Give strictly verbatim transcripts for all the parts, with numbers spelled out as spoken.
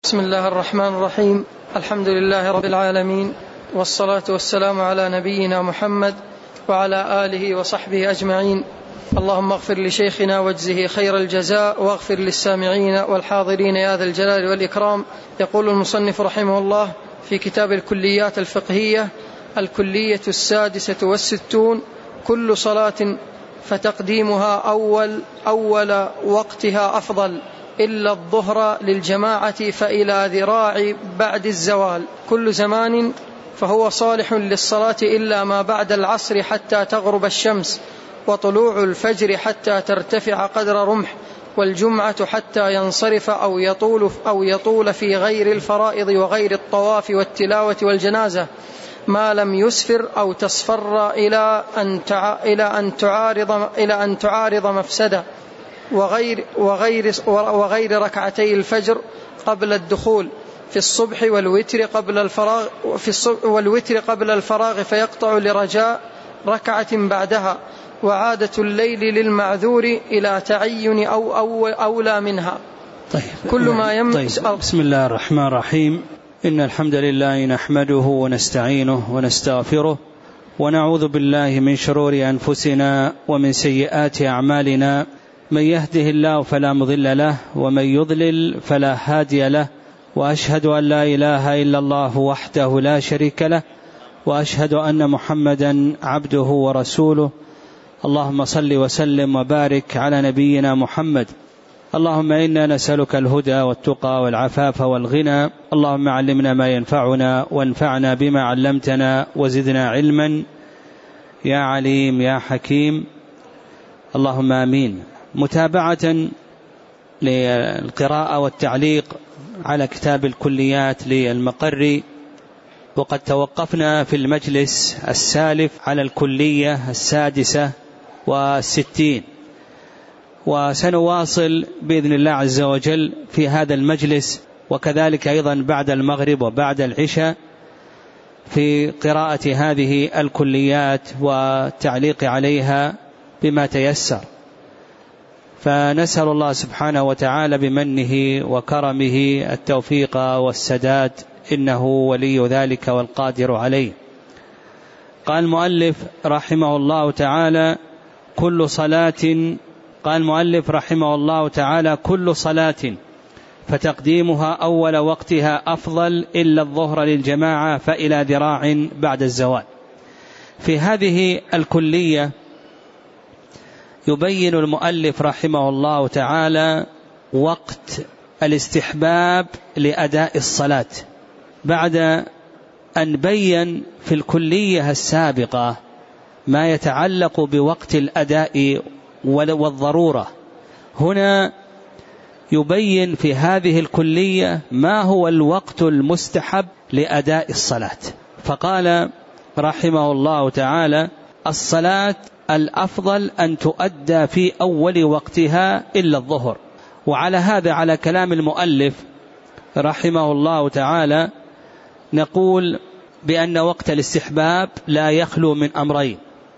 بسم الله الرحمن الرحيم. الحمد لله رب العالمين، والصلاة والسلام على نبينا محمد وعلى آله وصحبه أجمعين. اللهم اغفر لشيخنا واجزه خير الجزاء، واغفر للسامعين والحاضرين يا ذا الجلال والإكرام. يقول المصنف رحمه الله في كتاب الكليات الفقهية: الكلية السادسة والستون: كل صلاة فتقديمها أول, أول وقتها أفضل، إلا الظهر للجماعة فإلى ذراع بعد الزوال. كل زمان فهو صالح للصلاة إلا ما بعد العصر حتى تغرب الشمس، وطلوع الفجر حتى ترتفع قدر رمح، والجمعة حتى ينصرف أو يطول, أو يطول في غير الفرائض وغير الطواف والتلاوة والجنازة، ما لم يسفر أو تصفر إلى أن إلى أن تعارض إلى أن تعارض مفسدة، وغير وغير وغير ركعتي الفجر قبل الدخول في الصبح والوتر قبل الفراغ في الصبح والوتر قبل الفراغ فيقطع لرجاء ركعة بعدها، وعادة الليل للمعذور إلى تعين أو أو أولى منها. طيب. كل ما يم... طيب. بسم الله الرحمن الرحيم. إن الحمد لله نحمده ونستعينه ونستغفره، ونعوذ بالله من شرور أنفسنا ومن سيئات أعمالنا. من يهده الله فلا مضل له، ومن يضلل فلا هادي له، وأشهد أن لا إله إلا الله وحده لا شريك له، وأشهد أن محمدا عبده ورسوله. اللهم صل وسلم وبارك على نبينا محمد. اللهم إنا نسألك الهدى والتقى والعفاف والغنى. اللهم علمنا ما ينفعنا، وانفعنا بما علمتنا، وزدنا علما يا عليم يا حكيم، اللهم آمين. متابعة للقراءة والتعليق على كتاب الكليات للمقري، وقد توقفنا في المجلس السالف على الكلية السادسة والستين، وسنواصل بإذن الله عز وجل في هذا المجلس، وكذلك أيضا بعد المغرب وبعد العشاء في قراءة هذه الكليات والتعليق عليها بما تيسر. فنسأل الله سبحانه وتعالى بمنه وكرمه التوفيق والسداد، إنه ولي ذلك والقادر عليه. قال المؤلف رحمه الله تعالى: كل صلاة قال المؤلف رحمه الله تعالى: كل صلاة فتقديمها أول وقتها أفضل، إلا الظهر للجماعة فإلى ذراع بعد الزوال. في هذه الكلية يبين المؤلف رحمه الله تعالى وقت الاستحباب لأداء الصلاة، بعد أن بين في الكلية السابقة ما يتعلق بوقت الأداء والضرورة. هنا يبين في هذه الكلية ما هو الوقت المستحب لأداء الصلاة. فقال رحمه الله تعالى: الصلاة الأفضل أن تؤدى في أول وقتها إلا الظهر. وعلى هذا، على كلام المؤلف رحمه الله تعالى، نقول بأن وقت الاستحباب لا يخلو من أمرين.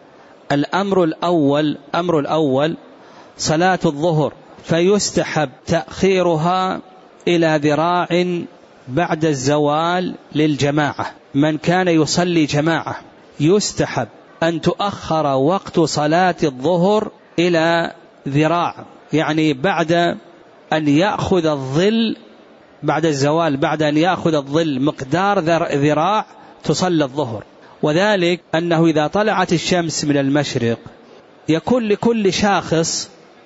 الأمر الأول أمر الأول صلاة الظهر، فيستحب تأخيرها إلى ذراع بعد الزوال للجماعة. من كان يصلي جماعة يستحب أن تؤخر وقت صلاة الظهر إلى ذراع، يعني بعد أن يأخذ الظل بعد الزوال، بعد أن يأخذ الظل مقدار ذراع تصلى الظهر. وذلك أنه إذا طلعت الشمس من المشرق يكون لكل شاخص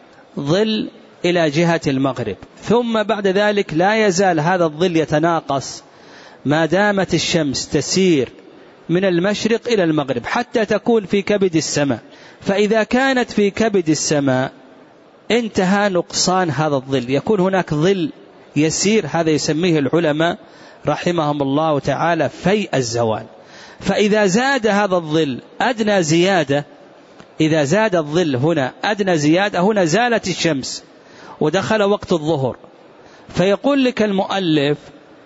ظل إلى جهة المغرب، ثم بعد ذلك لا يزال هذا الظل يتناقص ما دامت الشمس تسير من المشرق إلى المغرب حتى تكون في كبد السماء. فإذا كانت في كبد السماء انتهى نقصان هذا الظل، يكون هناك ظل يسير، هذا يسميه العلماء رحمهم الله تعالى فيء الزوال. فإذا زاد هذا الظل أدنى زيادة، إذا زاد الظل هنا أدنى زيادة، هنا زالت الشمس ودخل وقت الظهر. فيقول لك المؤلف: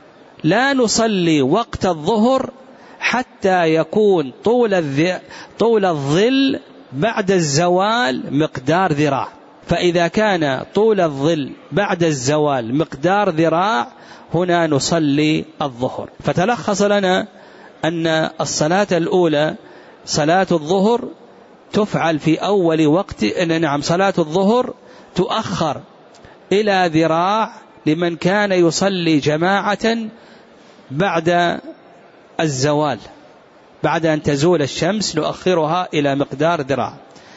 لا نصلي وقت الظهر حتى يكون طول, طول الظل بعد الزوال مقدار ذراع. فإذا كان طول الظل بعد الزوال مقدار ذراع هنا نصلي الظهر. فتلخص لنا أن الصلاة الأولى صلاة الظهر تفعل في أول وقت، نعم صلاة الظهر تؤخر إلى ذراع لمن كان يصلي جماعة بعد الزوال، بعد أن تزول الشمس نؤخرها إلى مقدار ذراع.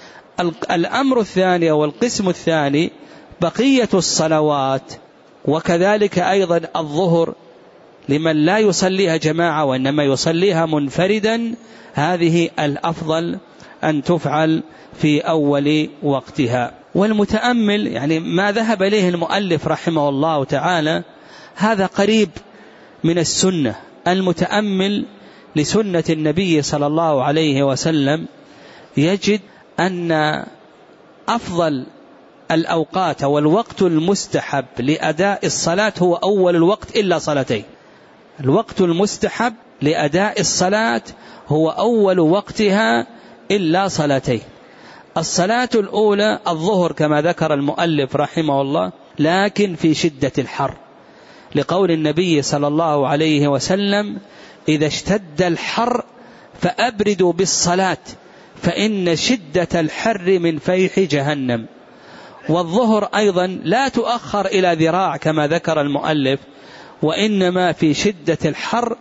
الأمر الثاني والقسم الثاني بقية الصلوات، وكذلك أيضا الظهر لمن لا يصليها جماعة وإنما يصليها منفردا، هذه الأفضل أن تفعل في أول وقتها. والمتأمل يعني ما ذهب إليه المؤلف رحمه الله تعالى هذا قريب من السنة. المتأمل لسنة النبي صلى الله عليه وسلم يجد أن أفضل الأوقات والوقت المستحب لأداء الصلاة هو أول الوقت إلا صلاتين. الوقت المستحب لأداء الصلاة هو أول وقتها إلا صلاتين. الصلاة الأولى الظهر كما ذكر المؤلف رحمه الله، لكن في شدة الحر، لقول النبي صلى الله عليه وسلم: إذا اشتد الحر فأبردوا بالصلاة فإن شدة الحر من فيح جهنم. والظهر أيضا لا تؤخر إلى ذراع كما ذكر المؤلف، وإنما في شدة الحر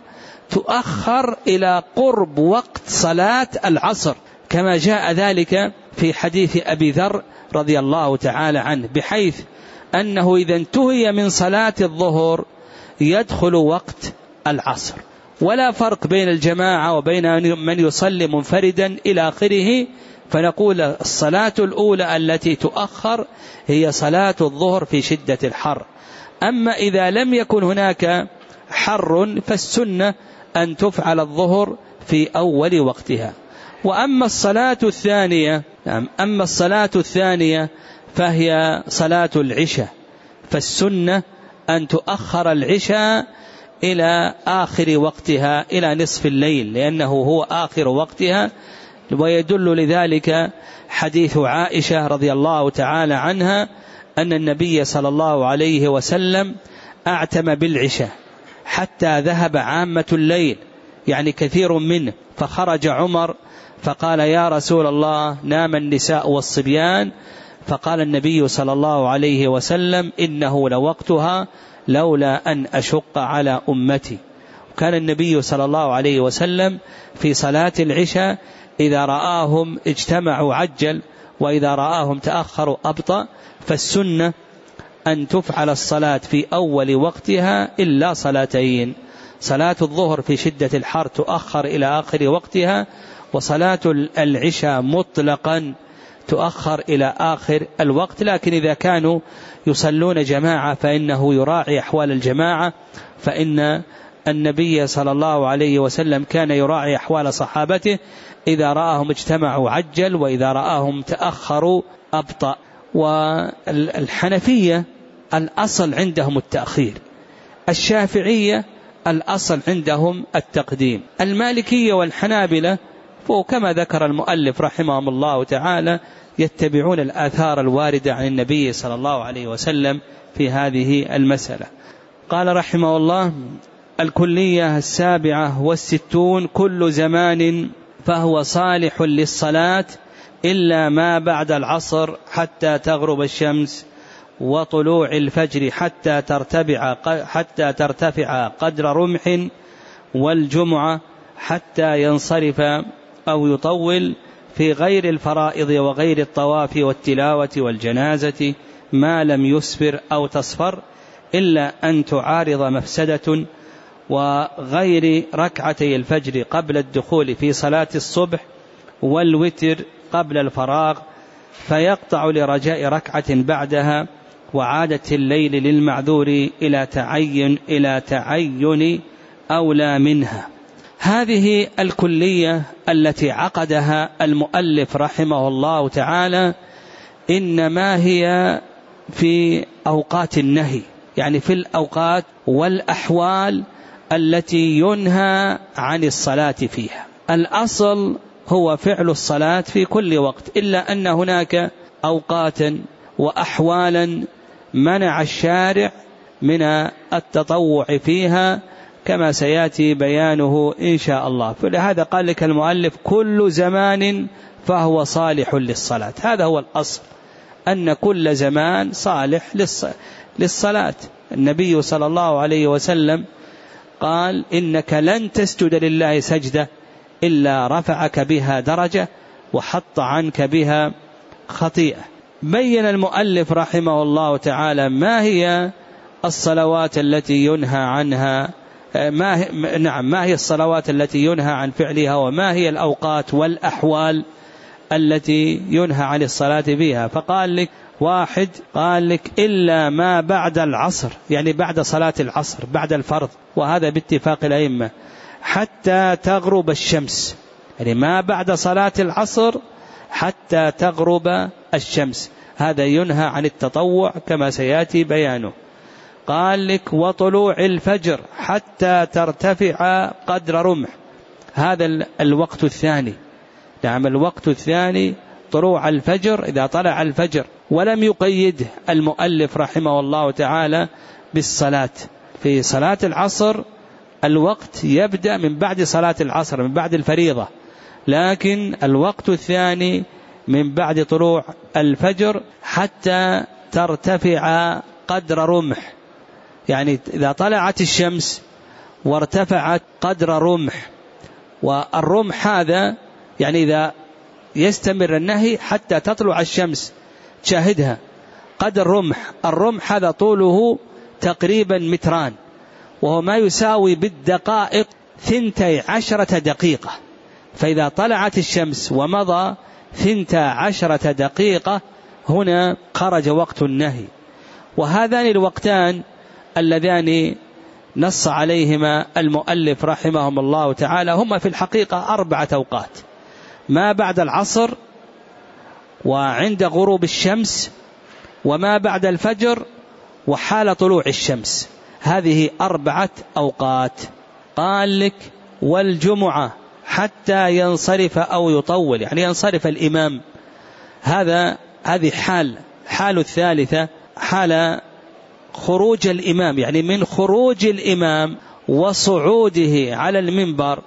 تؤخر إلى قرب وقت صلاة العصر، كما جاء ذلك في حديث أبي ذر رضي الله تعالى عنه، بحيث أنه إذا انتهي من صلاة الظهر يدخل وقت العصر، ولا فرق بين الجماعة وبين من يصلي منفردا إلى آخره. فنقول الصلاة الأولى التي تؤخر هي صلاة الظهر في شدة الحر. أما إذا لم يكن هناك حر فالسنة أن تفعل الظهر في أول وقتها. وأما الصلاة الثانية أما الصلاة الثانية فهي صلاة العشاء، فالسنة أن تؤخر العشاء إلى آخر وقتها، إلى نصف الليل، لأنه هو آخر وقتها. ويدل لذلك حديث عائشة رضي الله تعالى عنها أن النبي صلى الله عليه وسلم أعتم بالعشاء حتى ذهب عامة الليل، يعني كثير منه، فخرج عمر فقال: يا رسول الله، نام النساء والصبيان. فقال النبي صلى الله عليه وسلم: إنه لوقتها لولا أن أشق على أمتي. وكان النبي صلى الله عليه وسلم في صلاة العشاء إذا رآهم اجتمعوا عجل، وإذا رآهم تأخروا أبطأ. فالسنة أن تفعل الصلاة في أول وقتها إلا صلاتين: صلاة الظهر في شدة الحر تؤخر إلى آخر وقتها، وصلاة العشاء مطلقا تؤخر إلى آخر الوقت. لكن إذا كانوا يصلون جماعة فإنه يراعي أحوال الجماعة، فإن النبي صلى الله عليه وسلم كان يراعي أحوال صحابته، إذا رآهم اجتمعوا عجل، وإذا رآهم تأخروا أبطأ. والحنفية الأصل عندهم التأخير، الشافعية الأصل عندهم التقديم، المالكية والحنابلة وكما ذكر المؤلف رحمهم الله تعالى يتبعون الآثار الواردة عن النبي صلى الله عليه وسلم في هذه المسألة. قال رحمه الله: الكلية السابعة والستون: كل زمان فهو صالح للصلاة إلا ما بعد العصر حتى تغرب الشمس، وطلوع الفجر حتى ترتفع حتى ترتفع قدر رمح، والجمعة حتى ينصرف أو يطول، في غير الفرائض وغير الطواف والتلاوة والجنازة ما لم يسفر أو تصفر، إلا أن تعارض مفسدة، وغير ركعتي الفجر قبل الدخول في صلاة الصبح، والوتر قبل الفراغ، فيقطع لرجاء ركعة بعدها، وعادة الليل للمعذور إلى تعين إلى تعين أولى منها. هذه الكلية التي عقدها المؤلف رحمه الله تعالى إنما هي في أوقات النهي، يعني في الأوقات والأحوال التي ينهى عن الصلاة فيها. الأصل هو فعل الصلاة في كل وقت، إلا أن هناك أوقات وأحوالا منع الشارع من التطوع فيها كما سيأتي بيانه إن شاء الله. فلهذا قال لك المؤلف كل زمان فهو صالح للصلاة. هذا هو الأصل، أن كل زمان صالح للصلاة. النبي صلى الله عليه وسلم قال إنك لن تسجد لله سجدة إلا رفعك بها درجة وحط عنك بها خطيئة. بين المؤلف رحمه الله تعالى ما هي الصلوات التي ينهى عنها، ما هي نعم ما هي الصلوات التي ينهى عن فعلها، وما هي الأوقات والأحوال التي ينهى عن الصلاة فيها. فقال لك واحد، قال لك إلا ما بعد العصر، يعني بعد صلاة العصر بعد الفرض، وهذا باتفاق الأئمة، حتى تغرب الشمس، يعني ما بعد صلاة العصر حتى تغرب الشمس، هذا ينهى عن التطوع كما سيأتي بيانه. قال لك وطلوع الفجر حتى ترتفع قدر رمح، هذا الوقت الثاني. نعم الوقت الثاني طلوع الفجر، إذا طلع الفجر، ولم يقيده المؤلف رحمه الله تعالى بالصلاة. في صلاة العصر الوقت يبدأ من بعد صلاة العصر، من بعد الفريضة، لكن الوقت الثاني من بعد طلوع الفجر حتى ترتفع قدر رمح، يعني إذا طلعت الشمس وارتفعت قدر رمح، والرمح هذا يعني إذا يستمر النهي حتى تطلع الشمس، شاهدها قدر رمح، الرمح هذا طوله تقريبا متران، وهو ما يساوي بالدقائق ثنتي عشرة دقيقة. فإذا طلعت الشمس ومضى ثنتا عشرة دقيقة هنا خرج وقت النهي. وهذان الوقتان اللذان نص عليهما المؤلف رحمهم الله تعالى هما في الحقيقة أربعة أوقات: ما بعد العصر، وعند غروب الشمس، وما بعد الفجر، وحال طلوع الشمس. هذه أربعة أوقات. قال لك والجمعة حتى ينصرف أو يطول، يعني ينصرف الإمام، هذا هذه حال حال الثالثة حال خروج الإمام، يعني من خروج الإمام وصعوده على المنبر،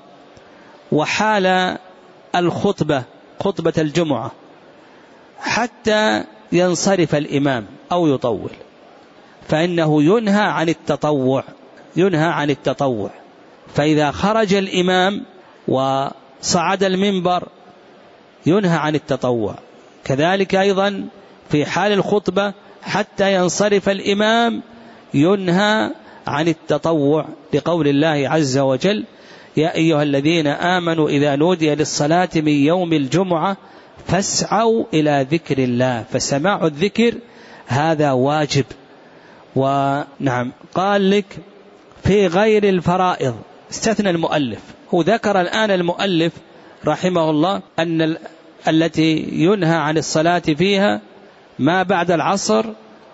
وحال الخطبة خطبة الجمعة حتى ينصرف الإمام أو يطول، فإنه ينهى عن التطوع ينهى عن التطوع. فإذا خرج الإمام وصعد المنبر ينهى عن التطوع. كذلك أيضا في حال الخطبة حتى ينصرف الإمام ينهى عن التطوع، لقول الله عز وجل: يا أيها الذين آمنوا إذا نودي للصلاة من يوم الجمعة فاسعوا إلى ذكر الله. فسماع الذكر هذا واجب. ونعم قال لك في غير الفرائض استثنى المؤلف، هو ذكر الآن المؤلف رحمه الله أن ال... التي ينهى عن الصلاة فيها ما بعد العصر،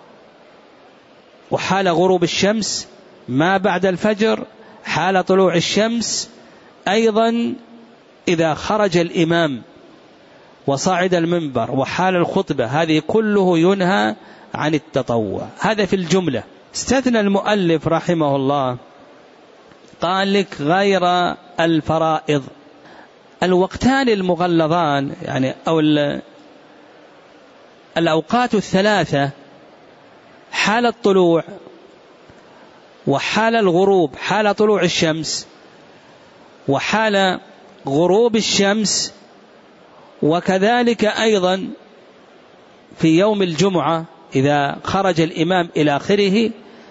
وحال غروب الشمس، ما بعد الفجر، حال طلوع الشمس، أيضا إذا خرج الإمام وصعد المنبر، وحال الخطبة، هذه كله ينهى عن التطوع. هذا في الجملة. استثنى المؤلف رحمه الله قال لك غير الفرائض. الوقتان المغلظان يعني أو الأوقات الثلاثة، حال الطلوع وحال الغروب، حال طلوع الشمس وحال غروب الشمس، وكذلك أيضا في يوم الجمعة إذا خرج الإمام إلى آخره،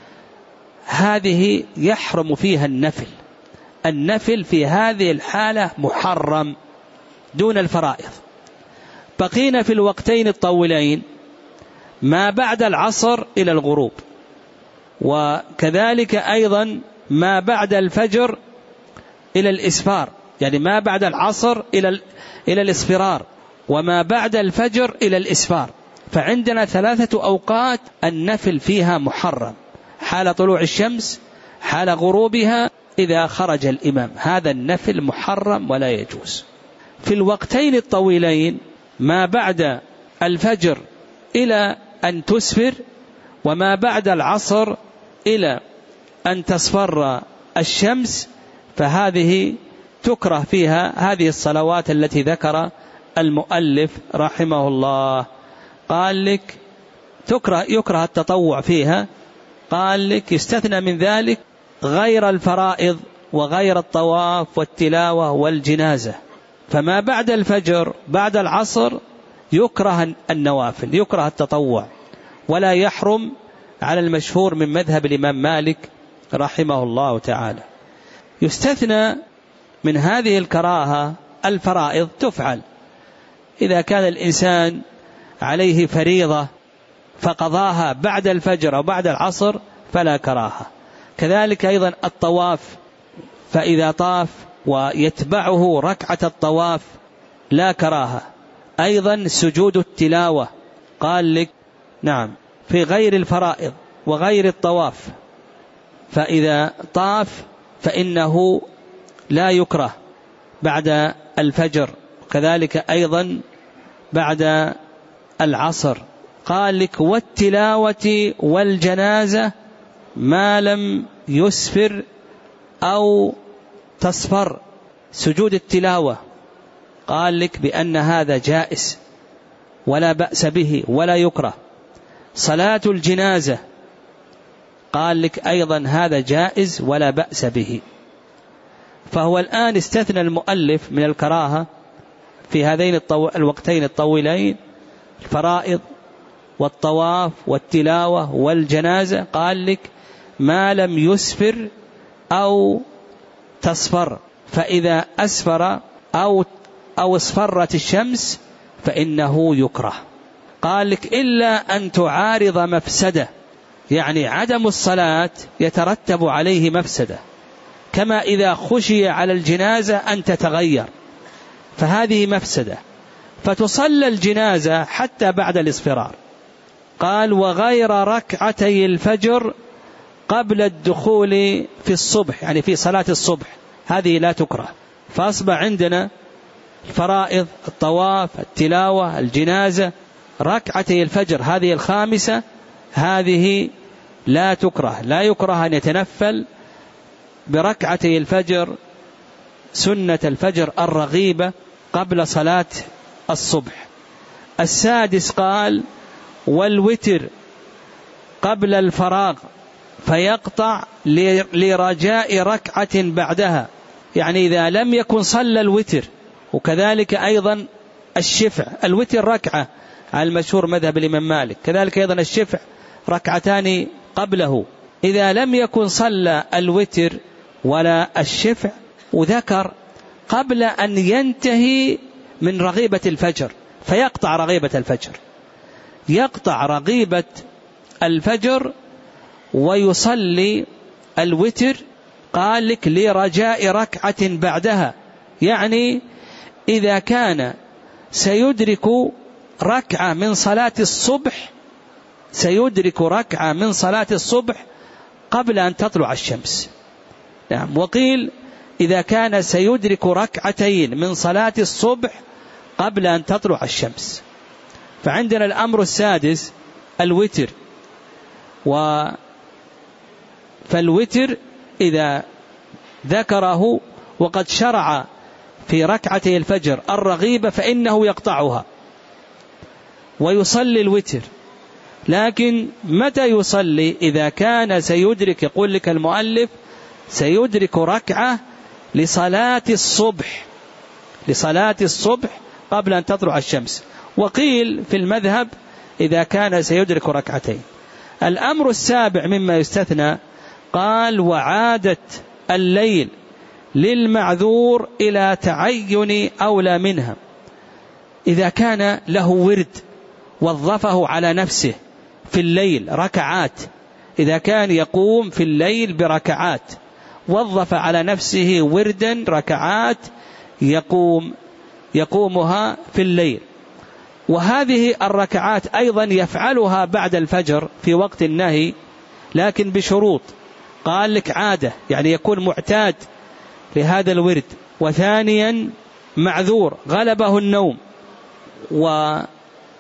هذه يحرم فيها النفل. النفل في هذه الحالة محرم دون الفرائض. بقينا في الوقتين الطويلين ما بعد العصر إلى الغروب، وكذلك أيضا ما بعد الفجر إلى الإسفار، يعني ما بعد العصر إلى إلى الإصفرار، وما بعد الفجر إلى الإسفار. فعندنا ثلاثة أوقات النفل فيها محرم: حال طلوع الشمس، حال غروبها، إذا خرج الإمام، هذا النفل محرم ولا يجوز. في الوقتين الطويلين ما بعد الفجر إلى أن تسفر، وما بعد العصر إلى أن تصفر الشمس، فهذه تكره فيها هذه الصلوات التي ذكر المؤلف رحمه الله. قال لك تكره يكره التطوع فيها، قال لك يستثنى من ذلك غير الفرائض وغير الطواف والتلاوة والجنازة. فما بعد الفجر بعد العصر يكره النوافل، يكره التطوع، ولا يحرم على المشهور من مذهب الإمام مالك رحمه الله تعالى. يستثنى من هذه الكراهة الفرائض، تفعل إذا كان الإنسان عليه فريضة فقضاها بعد الفجر أو بعد العصر فلا كراهة. كذلك أيضا الطواف، فإذا طاف ويتبعه ركعة الطواف لا كراهة. أيضا سجود التلاوة، قال لك نعم في غير الفرائض وغير الطواف، فإذا طاف فإنه لا يكره بعد الفجر، كذلك أيضا بعد العصر. قال لك والتلاوة والجنازة ما لم يسفر أو تصفر. سجود التلاوة قال لك بأن هذا جائز ولا بأس به ولا يكره. صلاة الجنازة قال لك أيضا هذا جائز ولا بأس به. فهو الآن استثنى المؤلف من الكراهة في هذين الطو... الوقتين الطويلين، الفرائض والطواف والتلاوة والجنازة، قال لك ما لم يسفر أو تصفر، فإذا أسفر أو أو اصفرت الشمس فإنه يكره. قال لك إلا أن تعارض مفسدة، يعني عدم الصلاة يترتب عليه مفسدة، كما إذا خشي على الجنازة أن تتغير، فهذه مفسدة، فتصلى الجنازة حتى بعد الاصفرار. قال وغير ركعتي الفجر قبل الدخول في الصبح، يعني في صلاة الصبح، هذه لا تكره. فأصبح عندنا الفرائض، الطواف، التلاوة، الجنازة، ركعتي الفجر هذه الخامسة، هذه لا تكره، لا يكره أن يتنفل بركعتي الفجر سنة الفجر الرغيبة قبل صلاة الصبح. السادس قال والوتر قبل الفراغ فيقطع لرجاء ركعة بعدها، يعني إذا لم يكن صلى الوتر. وكذلك أيضا الشفع، الوتر ركعة على المشهور مذهب الإمام مالك، كذلك أيضا الشفع ركعتان قبله. إذا لم يكن صلى الوتر ولا الشفع وذكر قبل أن ينتهي من رغيبة الفجر فيقطع رغيبة الفجر، يقطع رغيبة الفجر ويصلي الوتر. قال لك لرجاء ركعة بعدها، يعني إذا كان سيدرك ركعة من صلاة الصبح، سيدرك ركعة من صلاة الصبح قبل أن تطلع الشمس. نعم. وقيل إذا كان سيدرك ركعتين من صلاة الصبح قبل أن تطلع الشمس. فعندنا الأمر السادس الوتر، و فالوتر إذا ذكره وقد شرع في ركعتي الفجر الرغيبة فإنه يقطعها ويصلي الوتر. لكن متى يصلي؟ إذا كان سيدرك، يقول لك المؤلف سيدرك ركعة لصلاة الصبح، لصلاة الصبح قبل أن تطلع الشمس. وقيل في المذهب إذا كان سيدرك ركعتين. الأمر السابع مما يستثنى قال وعادة الليل للمعذور إلى تعين أولى منها، إذا كان له ورد وظفه على نفسه في الليل ركعات، إذا كان يقوم في الليل بركعات وظف على نفسه وردا ركعات يقوم يقومها في الليل، وهذه الركعات أيضا يفعلها بعد الفجر في وقت النهي، لكن بشروط. قال لك عادة، يعني يكون معتاد لهذا الورد. وثانيا معذور غلبه النوم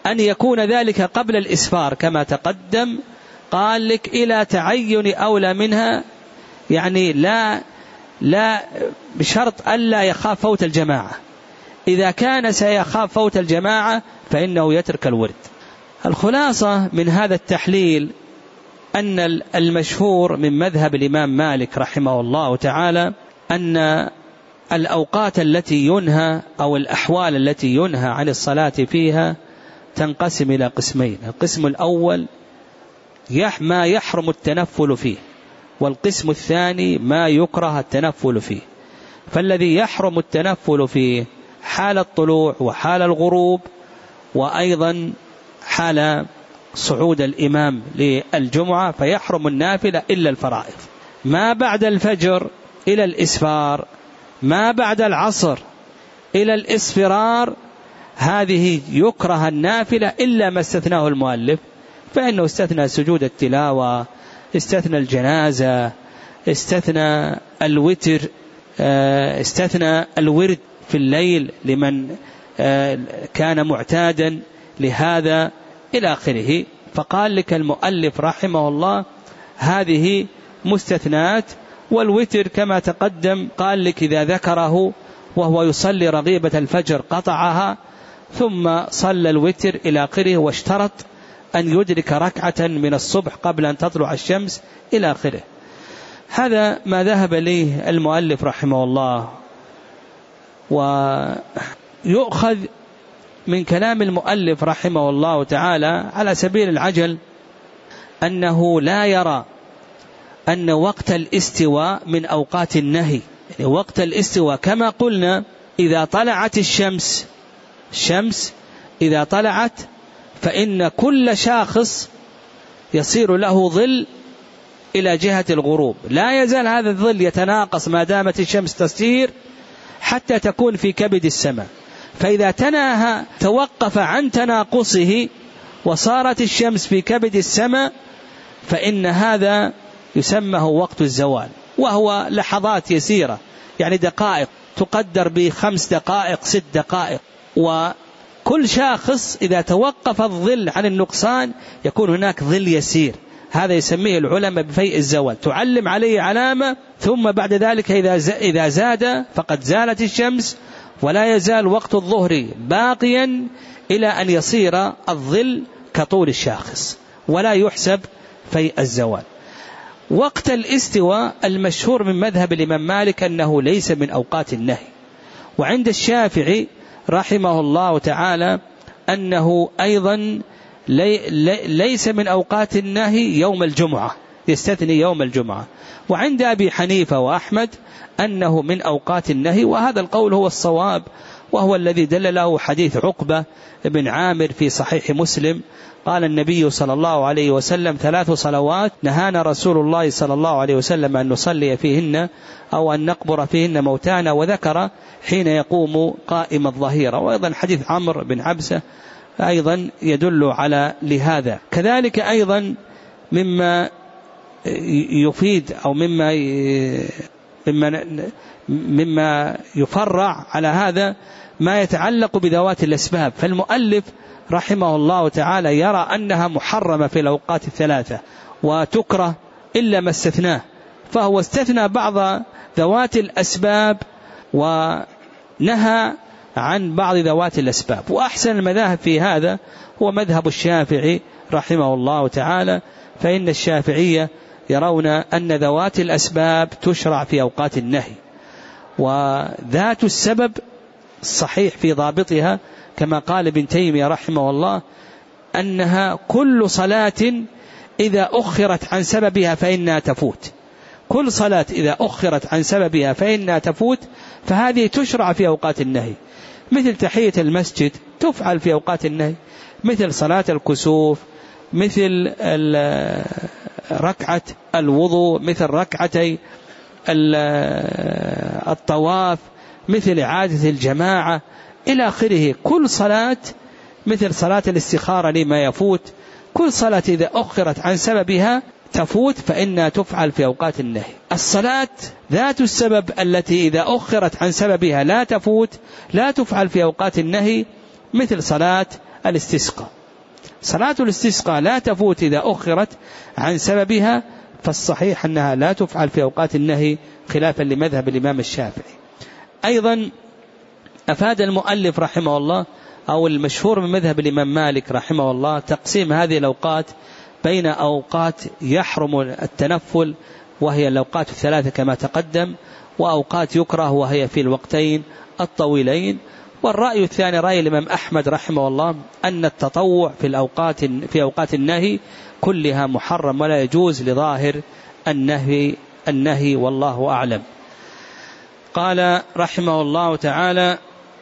أن يكون ذلك قبل الإسفار كما تقدم، قال لك إلى تعين أولى منها، يعني لا لا بشرط ألا يخاف فوت الجماعة. إذا كان سيخاف فوت الجماعة فإنه يترك الورد. الخلاصة من هذا التحليل أن المشهور من مذهب الإمام مالك رحمه الله تعالى أن الأوقات التي ينهى أو الأحوال التي ينهى عن الصلاة فيها تنقسم إلى قسمين. القسم الأول ما يحرم التنفل فيه، والقسم الثاني ما يكره التنفل فيه. فالذي يحرم التنفل فيه حال الطلوع وحال الغروب، وأيضا حال صعود الإمام للجمعة، فيحرم النافلة إلا الفرائض. ما بعد الفجر إلى الإسفار، ما بعد العصر إلى الإصفرار، هذه يكره النافلة إلا ما استثناه المؤلف، فإنه استثنى سجود التلاوة، استثنى الجنازة، استثنى الوتر، استثنى الورد في الليل لمن كان معتادا لهذا إلى آخره. فقال لك المؤلف رحمه الله هذه مستثنات. والوتر كما تقدم قال لك إذا ذكره وهو يصلي رغيبة الفجر قطعها ثم صلى الوتر إلى آخره، واشترط أن يدرك ركعة من الصبح قبل أن تطلع الشمس إلى آخره. هذا ما ذهب إليه المؤلف رحمه الله. ويؤخذ من كلام المؤلف رحمه الله تعالى على سبيل العجل أنه لا يرى أن وقت الاستواء من أوقات النهي. يعني وقت الاستواء كما قلنا إذا طلعت الشمس الشمس إذا طلعت فإن كل شاخص يصير له ظل إلى جهة الغروب، لا يزال هذا الظل يتناقص ما دامت الشمس تسير حتى تكون في كبد السماء. فإذا تناهى توقف عن تناقصه وصارت الشمس في كبد السماء فإن هذا يسمى وقت الزوال، وهو لحظات يسيرة، يعني دقائق تقدر بخمس دقائق ست دقائق. وكل شاخص إذا توقف الظل عن النقصان يكون هناك ظل يسير، هذا يسميه العلماء بفيء الزوال، تعلم عليه علامة، ثم بعد ذلك إذا زاد فقد زالت الشمس، ولا يزال وقت الظهر باقيا إلى أن يصير الظل كطول الشاخص ولا يحسب فيء الزوال. وقت الاستواء المشهور من مذهب الإمام مالك أنه ليس من أوقات النهي، وعند الشافعي رحمه الله تعالى أنه أيضا لي ليس من أوقات النهي يوم الجمعة، يستثني يوم الجمعة. وعند أبي حنيفة وأحمد أنه من أوقات النهي، وهذا القول هو الصواب، وهو الذي دل له حديث عقبة بن عامر في صحيح مسلم قال النبي صلى الله عليه وسلم ثلاث صلوات نهانا رسول الله صلى الله عليه وسلم أن نصلي فيهن أو أن نقبر فيهن موتانا، وذكر حين يقوم قائم الظهيرة. وأيضا حديث عمرو بن عبسة أيضا يدل على لهذا. كذلك أيضا مما يفيد أو مما مما مما يفرع على هذا ما يتعلق بذوات الأسباب. فالمؤلف رحمه الله تعالى يرى أنها محرمة في الأوقات الثلاثة وتكره إلا ما استثناه، فهو استثنى بعض ذوات الأسباب ونهى عن بعض ذوات الأسباب. وأحسن المذاهب في هذا هو مذهب الشافعي رحمه الله تعالى، فإن الشافعية يرون أن ذوات الأسباب تشرع في أوقات النهي، وذات السبب صحيح في ضابطها كما قال ابن تيمية رحمه الله أنها كل صلاة إذا أخرت عن سببها فإنها تفوت، كل صلاة إذا أخرت عن سببها فإنها تفوت، فهذه تشرع في أوقات النهي. مثل تحية المسجد تفعل في أوقات النهي، مثل صلاة الكسوف، مثل ركعة الوضوء، مثل ركعتي الطواف، مثل إعادة الجماعة إلى آخره. كل صلاة مثل صلاة الاستخارة لما يفوت، كل صلاة إذا أخرت عن سببها تفوت فإنها تفعل في أوقات النهي. الصلاة ذات السبب التي إذا أخرت عن سببها لا تفوت لا تفعل في أوقات النهي، مثل صلاة الاستسقاء. صلاة الاستسقاء لا تفوت إذا أخرت عن سببها، فالصحيح أنها لا تفعل في أوقات النهي خلافا لمذهب الإمام الشافعي. أيضا أفاد المؤلف رحمه الله أو المشهور من مذهب الإمام مالك رحمه الله تقسيم هذه الأوقات بين أوقات يحرم التنفل وهي الأوقات الثلاثة كما تقدم، وأوقات يكره وهي في الوقتين الطويلين. والرأي الثاني رأي الإمام أحمد رحمه الله أن التطوع في الأوقات في أوقات النهي كلها محرم ولا يجوز لظاهر النهي النهي والله أعلم. قال رحمه الله تعالى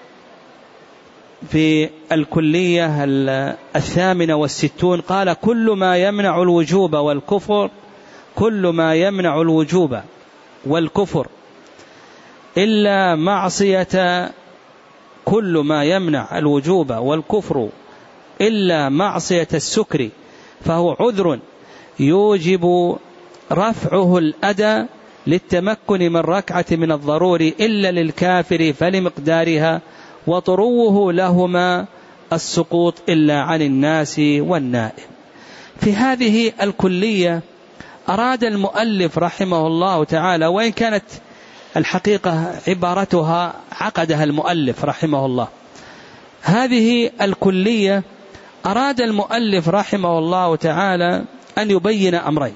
في الكلية الثامنة والستون قال: كل ما يمنع الوجوب والكفر كل ما يمنع الوجوب والكفر إلا معصية كل ما يمنع الوجوب والكفر إلا معصية السكر فهو عذر يوجب رفعه الأدى للتمكن من ركعة من الضروري إلا للكافر فلمقدارها، وطروه لهما السقوط إلا عن الناس والنائم. في هذه الكلية أراد المؤلف رحمه الله تعالى، وإن كانت الحقيقة عبارتها عقدها المؤلف رحمه الله، هذه الكلية أراد المؤلف رحمه الله تعالى أن يبين أمرين.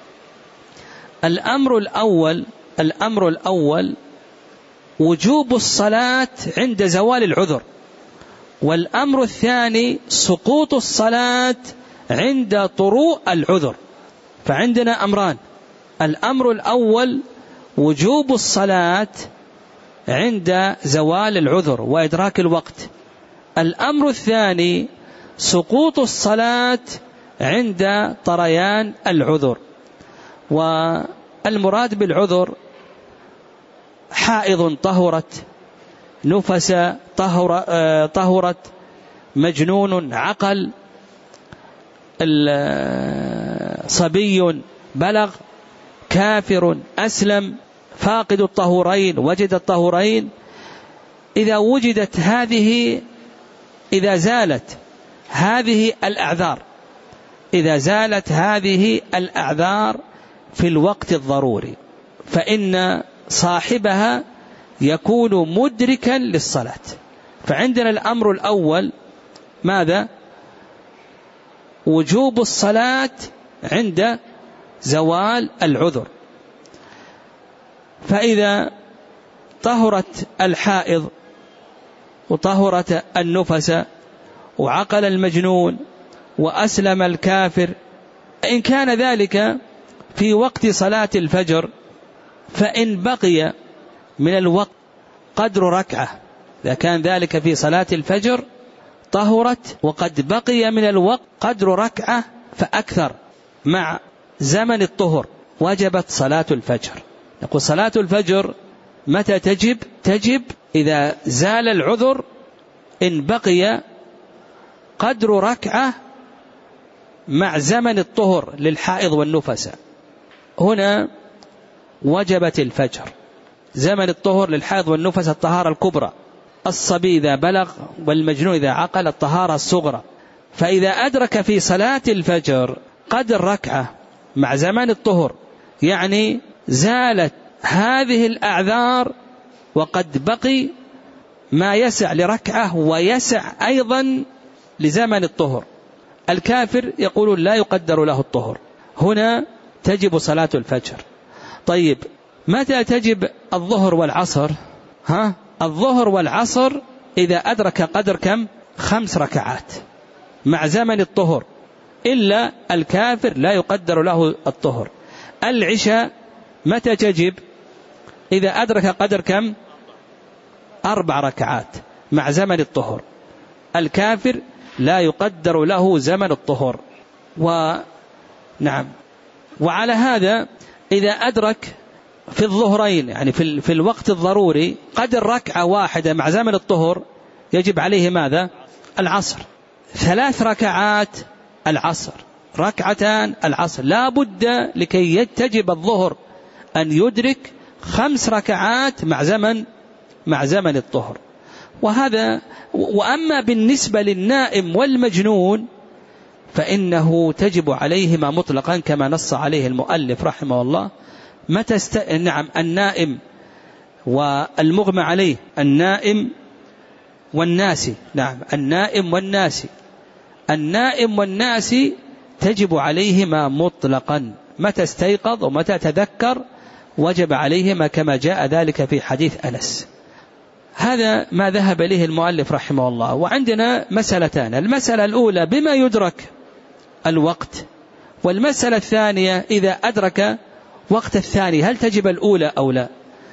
الأمر الأول الأمر الأول وجوب الصلاة عند زوال العذر، والأمر الثاني سقوط الصلاة عند طروء العذر. فعندنا أمران: الأمر الأول وجوب الصلاة عند زوال العذر وإدراك الوقت، الأمر الثاني سقوط الصلاة عند طريان العذر. والمراد بالعذر حائض طهرت، نفس طهر طهرت، مجنون عقل، صبي بلغ، كافر أسلم، فاقد الطهورين وجد الطهورين. إذا وجدت هذه إذا زالت هذه الأعذار إذا زالت هذه الأعذار في الوقت الضروري فإن صاحبها يكون مدركا للصلاة. فعندنا الأمر الأول ماذا؟ وجوب الصلاة عند زوال العذر. فإذا طهرت الحائض وطهرت النفس وعقل المجنون وأسلم الكافر، إن كان ذلك في وقت صلاة الفجر فإن بقي من الوقت قدر ركعة، إذا كان ذلك في صلاة الفجر طهرت وقد بقي من الوقت قدر ركعة فأكثر مع زمن الطهر وجبت صلاة الفجر. نقول صلاة الفجر متى تجب؟ تجب إذا زال العذر إن بقي قدر ركعة مع زمن الطهر للحائض والنفس. هنا وجبت الفجر. زمن الطهر للحائض والنفس الطهارة الكبرى، الصبي إذا بلغ والمجنون إذا عقل الطهارة الصغرى. فإذا أدرك في صلاة الفجر قدر ركعة مع زمن الطهر، يعني زالت هذه الأعذار وقد بقي ما يسع لركعة ويسع أيضا لزمن الطهر. الكافر يقولون لا يقدر له الطهر، هنا تجب صلاة الفجر. طيب متى تجب الظهر والعصر؟ ها الظهر والعصر إذا أدرك قدر كم؟ خمس ركعات مع زمن الطهر، إلا الكافر لا يقدر له الطهر. العشاء متى تجب؟ إذا أدرك قدر كم؟ أربع ركعات مع زمن الطهر، الكافر لا يقدر له زمن الطهر. ونعم وعلى هذا إذا أدرك في الظهرين يعني في, في الوقت الضروري قدر ركعة واحدة مع زمن الطهر يجب عليه ماذا؟ العصر. ثلاث ركعات العصر، ركعتان العصر. لا بد لكي يتجب الظهر أن يدرك خمس ركعات مع زمن مع زمن الطهر. وهذا. وأما بالنسبة للنائم والمجنون فإنه تجب عليهما مطلقا كما نص عليه المؤلف رحمه الله. متى است... نعم النائم والمغمى عليه، النائم والناسي، نعم النائم والناسي، النائم والناسي تجب عليهما مطلقا، متى استيقظ ومتى تذكر وجب عليهما كما جاء ذلك في حديث أنس. هذا ما ذهب إليه المؤلف رحمه الله. وعندنا مسألتان، المسألة الأولى بما يدرك الوقت، والمسألة الثانية إذا أدرك وقت الثاني هل تجب الأولى أو لا.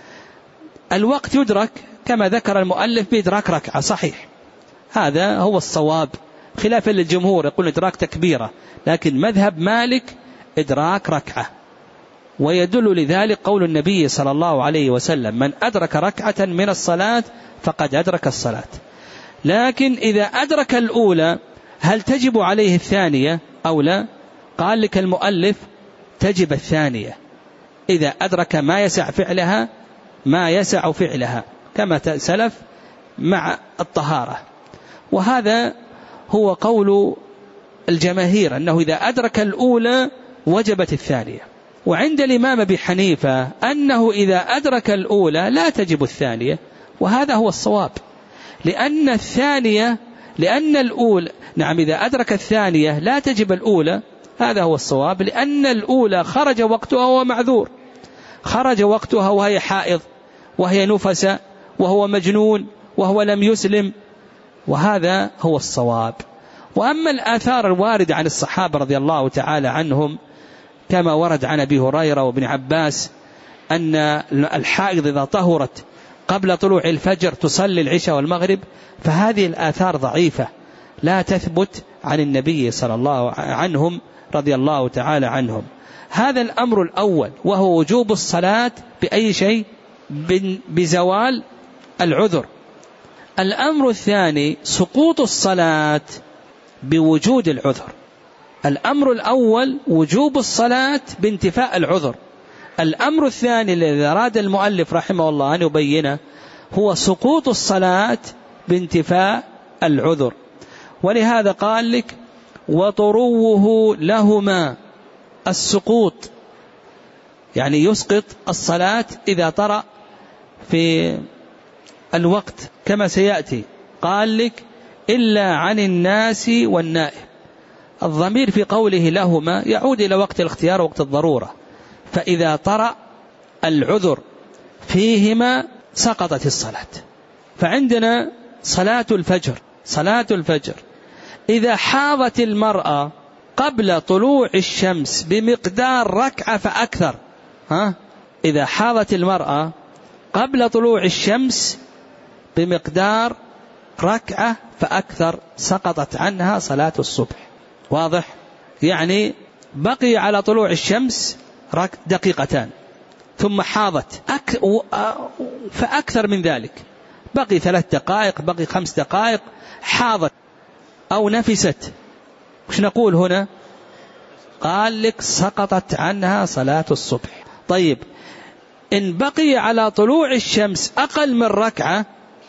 الوقت يدرك كما ذكر المؤلف بإدراك ركعة، صحيح، هذا هو الصواب خلافا للجمهور يقول إدراك تكبيرة، لكن مذهب مالك إدراك ركعة. ويدل لذلك قول النبي صلى الله عليه وسلم: من أدرك ركعة من الصلاة فقد أدرك الصلاة. لكن إذا أدرك الأولى هل تجب عليه الثانية أو لا؟ قال لك المؤلف: تجب الثانية إذا أدرك ما يسع فعلها ما يسع فعلها كما سلف مع الطهارة. وهذا هو قول الجماهير أنه إذا أدرك الأولى وجبت الثانية. وعند الإمام أبي حنيفة أنه إذا أدرك الأولى لا تجب الثانية، وهذا هو الصواب، لأن الثانية لأن الأولى نعم إذا أدرك الثانية لا تجب الأولى، هذا هو الصواب، لأن الأولى خرج وقتها وهو معذور، خرج وقتها وهي حائض وهي نفسة وهو مجنون وهو لم يسلم، وهذا هو الصواب. وأما الآثار الواردة عن الصحابة رضي الله تعالى عنهم كما ورد عن أبي هريرة وابن عباس أن الحائض إذا طهرت قبل طلوع الفجر تصلي العشاء والمغرب، فهذه الآثار ضعيفة لا تثبت عن النبي صلى الله عنهم رضي الله تعالى عنهم. هذا الأمر الأول، وهو وجوب الصلاة بأي شيء؟ بزوال العذر. الأمر الثاني سقوط الصلاة بوجود العذر. الأمر الأول وجوب الصلاة بانتفاء العذر. الأمر الثاني الذي أراد المؤلف رحمه الله أن يبينه هو سقوط الصلاة بانتفاء العذر. ولهذا قال لك: وطروه لهما السقوط، يعني يسقط الصلاة إذا طرأ في الوقت كما سيأتي. قال لك: إلا عن الناس والنائم. الضمير في قوله لهما يعود إلى وقت الاختيار ووقت الضرورة، فإذا طرأ العذر فيهما سقطت الصلاة. فعندنا صلاة الفجر، صلاة الفجر إذا حاضت المرأة قبل طلوع الشمس بمقدار ركعة فأكثر، ها؟ إذا حاضت المرأة قبل طلوع الشمس بمقدار ركعة فأكثر سقطت عنها صلاة الصبح. واضح؟ يعني بقي على طلوع الشمس دقيقتان ثم حاضت أك... فأكثر من ذلك، بقي ثلاث دقائق، بقي خمس دقائق، حاضت أو نفست، وش نقول هنا؟ قال لك سقطت عنها صلاة الصبح. طيب إن بقي على طلوع الشمس أقل من ركعة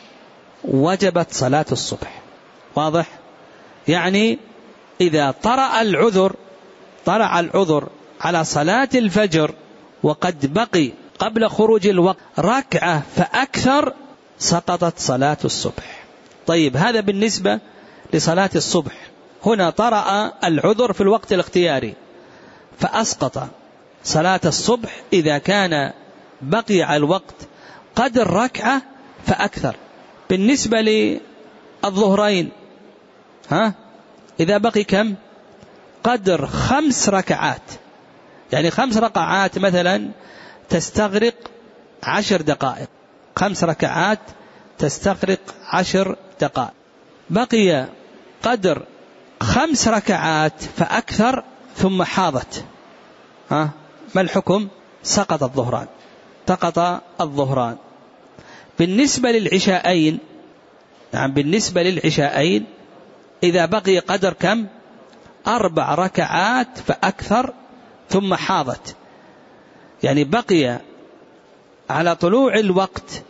وجبت صلاة الصبح. واضح؟ يعني إذا طرأ العذر طرأ العذر على صلاة الفجر وقد بقي قبل خروج الوقت ركعة فأكثر سقطت صلاة الصبح. طيب هذا بالنسبة لصلاة الصبح. هنا طرأ العذر في الوقت الاختياري فأسقط صلاة الصبح إذا كان بقي على الوقت قدر ركعة فأكثر. بالنسبة للظهرين ها إذا بقي كم؟ قدر خمس ركعات، يعني خمس ركعات مثلا تستغرق عشر دقائق، خمس ركعات تستغرق عشر دقائق، بقي قدر خمس ركعات فأكثر ثم حاضت، ها ما الحكم؟ سقط الظهران، سقط الظهران. بالنسبة للعشاءين نعم بالنسبة للعشاءين إذا بقي قدر كم؟ أربع ركعات فأكثر ثم حاضت، يعني بقي على طلوع الوقت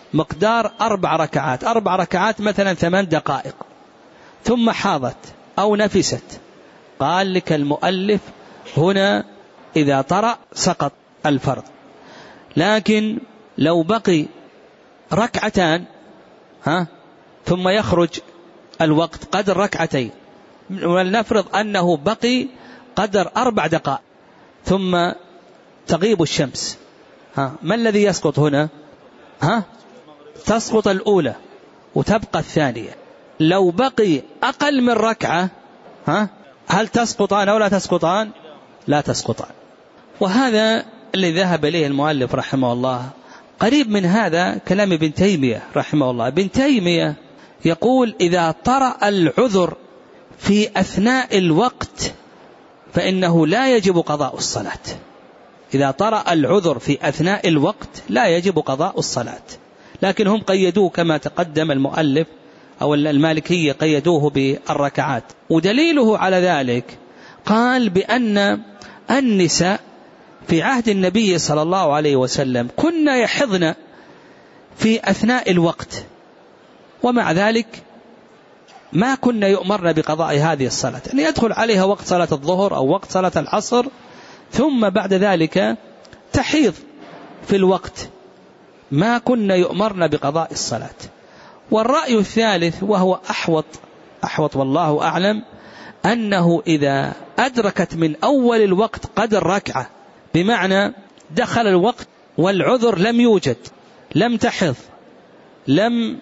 مقدار أربع ركعات، أربع ركعات مثلا ثمان دقائق، ثم حاضت أو نفست، قال لك المؤلف هنا إذا طرأ سقط الفرض. لكن لو بقي ركعتان ها ثم يخرج الوقت قدر ركعتين، ولنفرض أنه بقي قدر أربع دقائق ثم تغيب الشمس، ها ما الذي يسقط هنا؟ ها تسقط الأولى وتبقى الثانية. لو بقي أقل من ركعة ها هل تسقطان أو لا تسقطان؟ لا تسقطان. وهذا اللي ذهب إليه المؤلف رحمه الله. قريب من هذا كلام ابن تيمية رحمه الله. ابن تيمية يقول إذا طرأ العذر في أثناء الوقت فإنه لا يجب قضاء الصلاة. إذا طرأ العذر في أثناء الوقت لا يجب قضاء الصلاة، لكن هم قيدوه كما تقدم المؤلف أو المالكية قيدوه بالركعات. ودليله على ذلك قال بأن النساء في عهد النبي صلى الله عليه وسلم كنا يحضن في أثناء الوقت، ومع ذلك ما كنا يؤمرن بقضاء هذه الصلاة، يعني يدخل عليها وقت صلاة الظهر أو وقت صلاة العصر ثم بعد ذلك تحيض في الوقت، ما كنا يؤمرن بقضاء الصلاة. والرأي الثالث وهو أحوط أحوط والله أعلم أنه إذا أدركت من أول الوقت قدر ركعة، بمعنى دخل الوقت والعذر لم يوجد، لم تحض، لم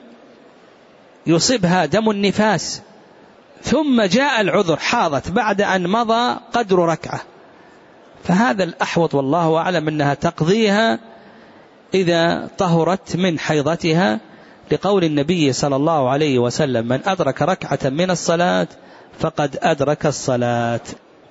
يصبها دم النفاس، ثم جاء العذر حاضت بعد أن مضى قدر ركعة، فهذا الأحوط والله أعلم أنها تقضيها إذا طهرت من حيضتها، لقول النبي صلى الله عليه وسلم من أدرك ركعة من الصلاة فقد أدرك الصلاة.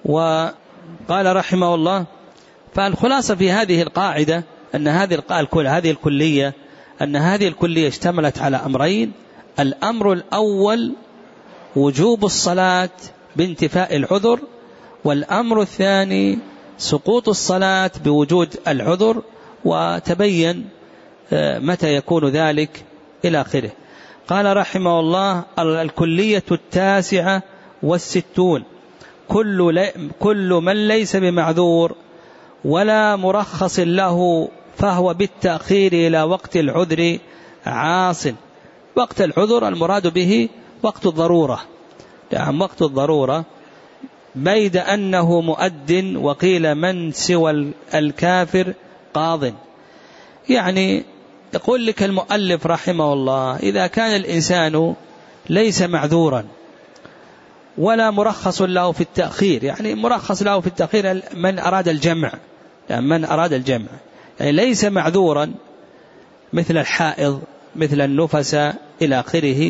وقال رحمه الله فالخلاصة في هذه القاعدة أن هذه هذه الكلية أن هذه الكلية اشتملت على أمرين: الأمر الأول وجوب الصلاة بانتفاء العذر، والأمر الثاني سقوط الصلاة بوجود العذر، وتبين متى يكون ذلك إلى آخره. قال رحمه الله الكلية التاسعة والستون كل, كل من ليس بمعذور ولا مرخص له فهو بالتأخير إلى وقت العذر عاص. وقت العذر المراد به وقت الضرورة، يعني وقت الضرورة، بيد أنه مؤد، وقيل من سوى الكافر قاض. يعني يقول لك المؤلف رحمه الله إذا كان الإنسان ليس معذورا ولا مرخص له في التأخير، يعني مرخص له في التأخير من أراد الجمع، يعني من أراد الجمع، يعني ليس معذورا مثل الحائض مثل النفساء إلى آخره،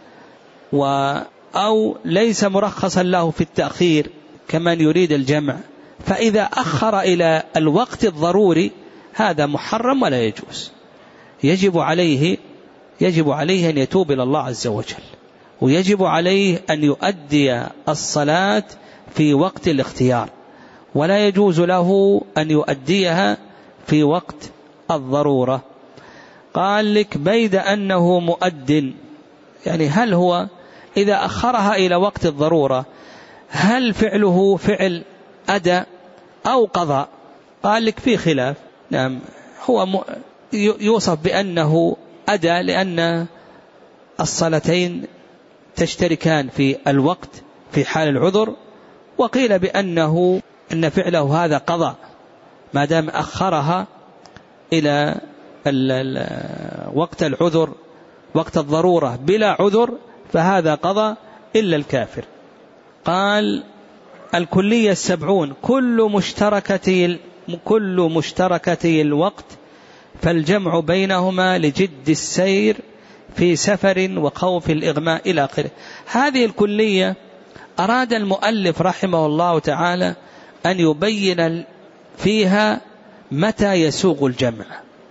أو ليس مرخصا له في التأخير كمن يريد الجمع، فإذا أخر إلى الوقت الضروري هذا محرم ولا يجوز. يجب عليه يجب عليه أن يتوب إلى الله عز وجل، ويجب عليه أن يؤدي الصلاة في وقت الاختيار، ولا يجوز له أن يؤديها في وقت الضرورة. قال لك بيد أنه مؤد، يعني هل هو إذا أخرها إلى وقت الضرورة هل فعله فعل أداء أو قضاء؟ قال لك في خلاف. نعم هو يوصف بأنه أداء لأن الصلاتين تشتركان في الوقت في حال العذر، وقيل بأنه أن فعله هذا قضاء ما دام أخرها إلى وقت العذر وقت الضرورة بلا عذر فهذا قضاء إلا الكافر. قال الكلية السبعون كل مشتركتي كل مشتركتي الوقت فالجمع بينهما لجد السير في سفر وخوف الإغماء إلى آخره. هذه الكلية أراد المؤلف رحمه الله تعالى أن يبين فيها متى يسوغ الجمع،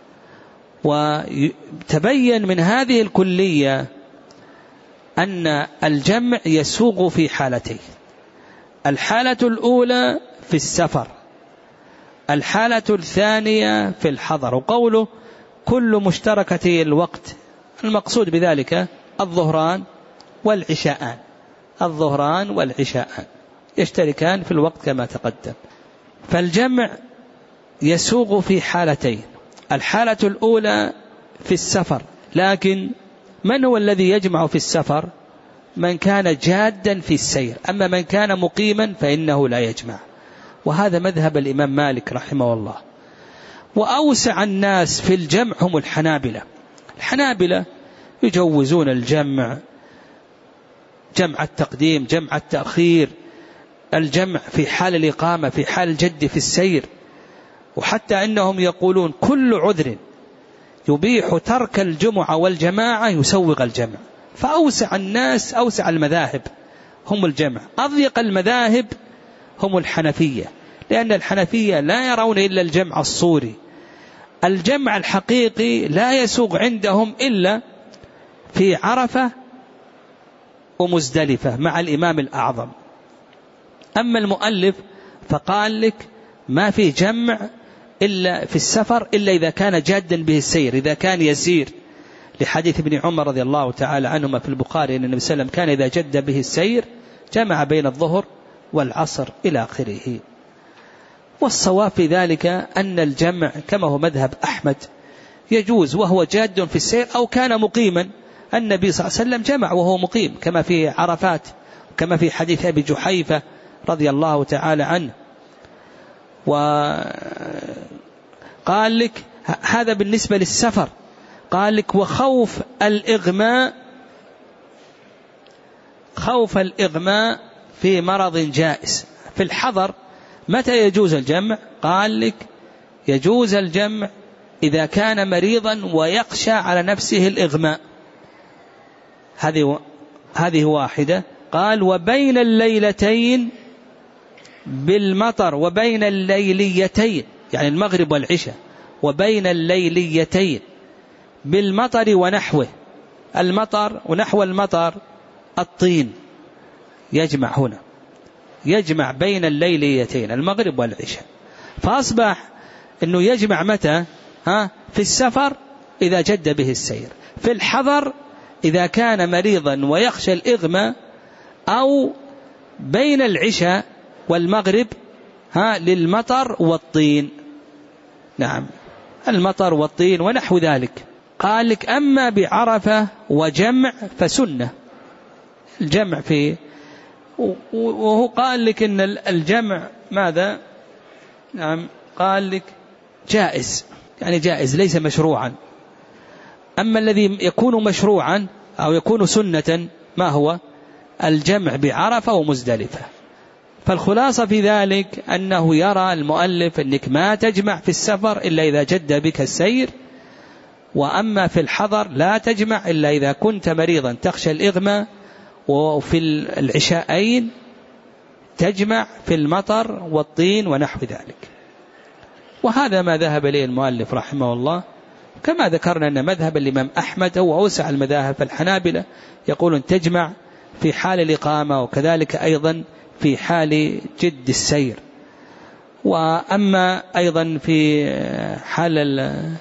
وتبين من هذه الكلية أن الجمع يسوغ في حالتين: الحالة الأولى في السفر، الحالة الثانية في الحضر. وقوله كل مشتركتي الوقت، المقصود بذلك الظهران والعشاءان، الظهران والعشاءان يشتركان في الوقت كما تقدم. فالجمع يسوغ في حالتين، الحالة الأولى في السفر، لكن من هو الذي يجمع في السفر؟ من كان جادا في السير، أما من كان مقيما فإنه لا يجمع، وهذا مذهب الإمام مالك رحمه الله. وأوسع الناس في الجمع هم الحنابلة. الحنابلة يجوزون الجمع، جمع التقديم، جمع التأخير، الجمع في حال الإقامة، في حال الجد في السير، وحتى أنهم يقولون كل عذر يبيح ترك الجمعة والجماعة يسوغ الجمع. فأوسع الناس، أوسع المذاهب هم الجمع. أضيق المذاهب هم الحنفية، لأن الحنفية لا يرون إلا الجمع الصوري. الجمع الحقيقي لا يسوغ عندهم إلا في عرفة ومزدلفة مع الإمام الأعظم. أما المؤلف فقال لك ما في جمع إلا في السفر إلا إذا كان جادا به السير، إذا كان يسير، لحديث ابن عمر رضي الله تعالى عنهما في البخاري أن النبي صلى الله عليه وسلم كان إذا جد به السير جمع بين الظهر والعصر إلى آخره. والصواب في ذلك أن الجمع كما هو مذهب أحمد يجوز وهو جاد في السير أو كان مقيما. النبي صلى الله عليه وسلم جمع وهو مقيم كما في عرفات، كما في حديث أبي جحيفة رضي الله تعالى عنه. وقال لك هذا بالنسبة للسفر. قال لك وخوف الإغماء، خوف الإغماء في مرض جائز. في الحضر متى يجوز الجمع؟ قال لك يجوز الجمع إذا كان مريضا ويخشى على نفسه الإغماء، هذه هذه واحدة. قال وبين الليلتين بالمطر، وبين الليليتين يعني المغرب والعشاء، وبين الليليتين بالمطر ونحوه. المطر ونحو المطر الطين، يجمع هنا، يجمع بين الليليتين المغرب والعشاء. فأصبح أنه يجمع متى؟ ها في السفر إذا جد به السير، في الحضر إذا كان مريضا ويخشى الإغماء، أو بين العشاء والمغرب ها للمطر والطين. نعم المطر والطين ونحو ذلك. قال لك أما بعرفة وجمع فسنة الجمع فيه. وهو قال لك إن الجمع ماذا؟ نعم قال لك جائز، يعني جائز ليس مشروعا. أما الذي يكون مشروعا أو يكون سنة ما هو؟ الجمع بعرفة ومزدلفة. فالخلاصة في ذلك أنه يرى المؤلف أنك ما تجمع في السفر إلا إذا جد بك السير، وأما في الحضر لا تجمع إلا إذا كنت مريضا تخشى الإغماء، وفي العشاءين تجمع في المطر والطين ونحو ذلك. وهذا ما ذهب إليه المؤلف رحمه الله. كما ذكرنا أن مذهب الإمام أحمد هو أوسع المذاهب. الحنابلة يقولون تجمع في حال الإقامة، وكذلك أيضا في حال جد السير. وأما أيضا في حال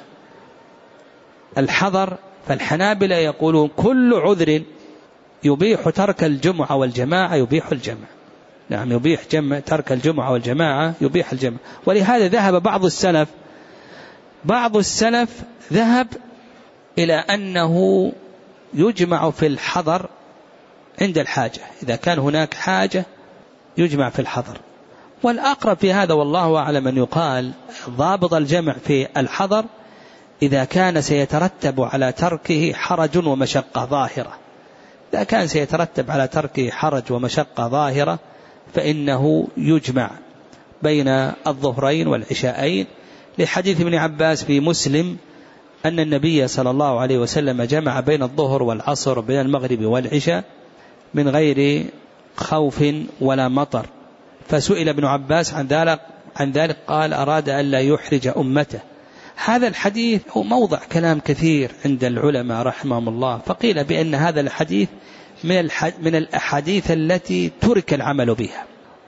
الحضر فالحنابلة يقولون كل عذر يبيح ترك الجمعة والجماعة يبيح الجمع. نعم يبيح جمع ترك الجمعة والجماعة يبيح الجمع. ولهذا ذهب بعض السلف بعض السلف ذهب إلى أنه يجمع في الحضر عند الحاجة، إذا كان هناك حاجة يجمع في الحضر. والأقرب في هذا والله أعلم أن يقال ضابط الجمع في الحضر إذا كان سيترتب على تركه حرج ومشقة ظاهرة. إذا كان سيترتب على تركه حرج ومشقة ظاهرة فإنه يجمع بين الظهرين والعشاءين، لحديث ابن عباس في مسلم أن النبي صلى الله عليه وسلم جمع بين الظهر والعصر وبين المغرب والعشاء من غير خوف ولا مطر. فسئل ابن عباس عن ذلك عن ذلك قال أراد أن لا يحرج أمته. هذا الحديث هو موضع كلام كثير عند العلماء رحمهم الله. فقيل بأن هذا الحديث من من الأحاديث التي ترك العمل بها،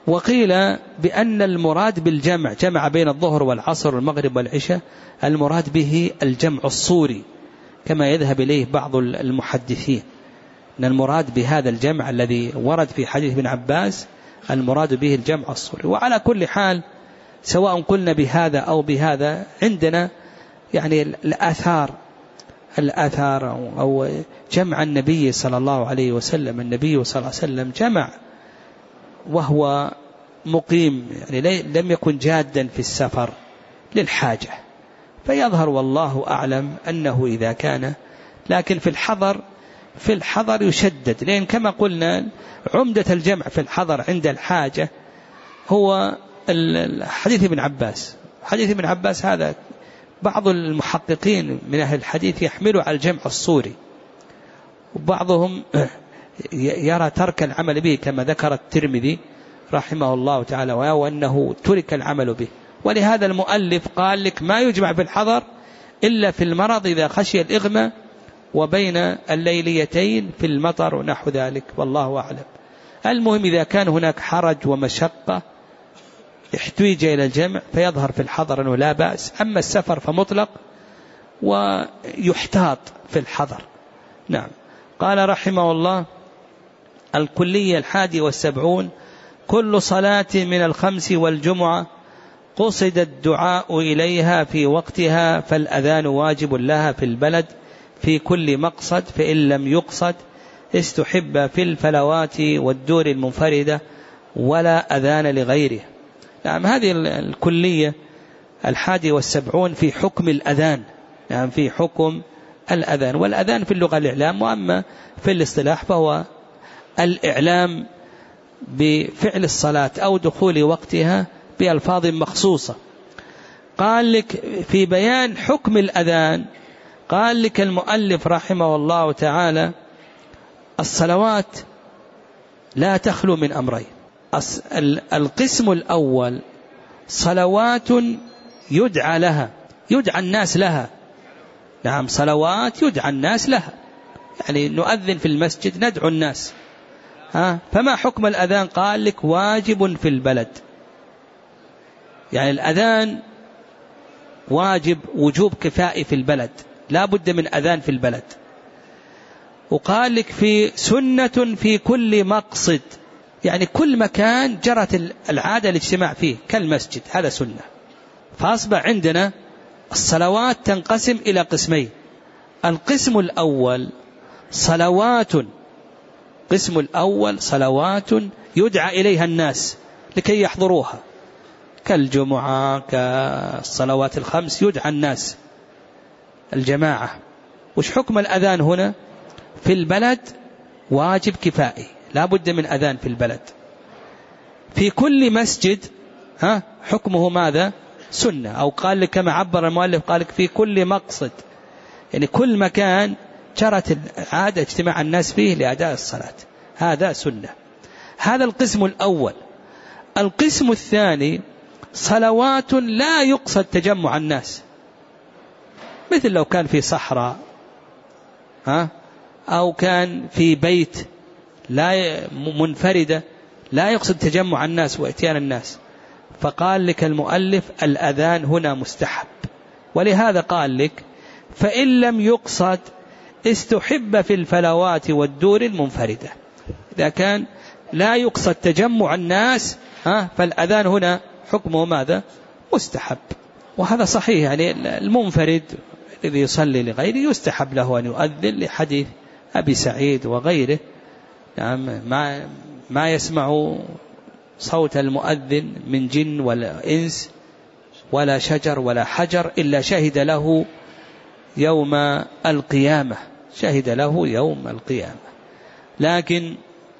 وقيل بأن المراد بالجمع جمع بين الظهر والعصر والمغرب والعشاء، المراد به الجمع الصوري كما يذهب إليه بعض المحدثين، أن المراد بهذا الجمع الذي ورد في حديث ابن عباس المراد به الجمع الصوري. وعلى كل حال سواء قلنا بهذا أو بهذا عندنا يعني الآثار الآثار أو جمع النبي صلى الله عليه وسلم. النبي صلى الله عليه وسلم جمع وهو مقيم، يعني لم يكن جادا في السفر للحاجة، فيظهر والله أعلم أنه إذا كان، لكن في الحضر في الحضر يشدد، لأن كما قلنا عمدة الجمع في الحضر عند الحاجة هو حديث ابن عباس. حديث ابن عباس هذا بعض المحققين من أهل الحديث يحملوا على الجمع الصوري، وبعضهم يرى ترك العمل به كما ذكر الترمذي رحمه الله تعالى، وأنه ترك العمل به. ولهذا المؤلف قال لك ما يجمع في الحضر إلا في المرض إذا خشي الإغمى وبين الليليتين في المطر ونحو ذلك، والله أعلم. المهم إذا كان هناك حرج ومشقة احتويج إلى الجمع فيظهر في الحضر أنه لا بأس، أما السفر فمطلق ويحتاط في الحضر. نعم. قال رحمه الله: الكلية الحادي والسبعون: كل صلاة من الخمس والجمعة قصد الدعاء إليها في وقتها فالأذان واجب لها في البلد في كل مقصد، فإن لم يقصد استحب في الفلوات والدور المنفردة ولا أذان لغيره. نعم. هذه الكلية الحادي والسبعون في حكم الأذان، نعم في حكم الأذان. والأذان في اللغة الإعلام، وأما في الاصطلاح فهو الإعلام بفعل الصلاة أو دخول وقتها بألفاظ مخصوصة. قال لك في بيان حكم الأذان، قال لك المؤلف رحمه الله تعالى: الصلوات لا تخلو من أمرين. القسم الأول صلوات يدعى لها، يدعى الناس لها. نعم، صلوات يدعى الناس لها، يعني نؤذن في المسجد ندعو الناس. ها فما حكم الأذان؟ قال لك واجب في البلد، يعني الأذان واجب وجوب كفائي في البلد، لا بد من أذان في البلد. وقال لك في سنة في كل مقصد، يعني كل مكان جرت العادة الاجتماع فيه كالمسجد، هذا سنة. فأصبح عندنا الصلوات تنقسم إلى قسمين: القسم الأول صلوات، قسم الأول صلوات يدعى إليها الناس لكي يحضروها كالجمعة كالصلوات الخمس، يدعى الناس الجماعة. وش حكم الأذان هنا؟ في البلد واجب كفائي، لا بد من أذان في البلد. في كل مسجد ها حكمه ماذا؟ سنة. أو قال لك كما عبر المؤلف قال لك في كل مقصد، يعني كل مكان جرت العادة اجتماع الناس فيه لأداء الصلاة، هذا سنة. هذا القسم الأول. القسم الثاني صلوات لا يقصد تجمع الناس، مثل لو كان في صحراء ها أو كان في بيت لا منفردة لا يقصد تجمع الناس واتيان الناس، فقال لك المؤلف الأذان هنا مستحب. ولهذا قال لك فإن لم يقصد استحب في الفلوات والدور المنفردة. إذا كان لا يقصد تجمع الناس ها فالأذان هنا حكمه ماذا؟ مستحب. وهذا صحيح، يعني المنفرد الذي يصلي لغيره يستحب له أن يؤذن لحديث أبي سعيد وغيره. نعم، ما ما يسمع صوت المؤذن من جن ولا إنس ولا شجر ولا حجر إلا شهد له يوم القيامة، شهد له يوم القيامة. لكن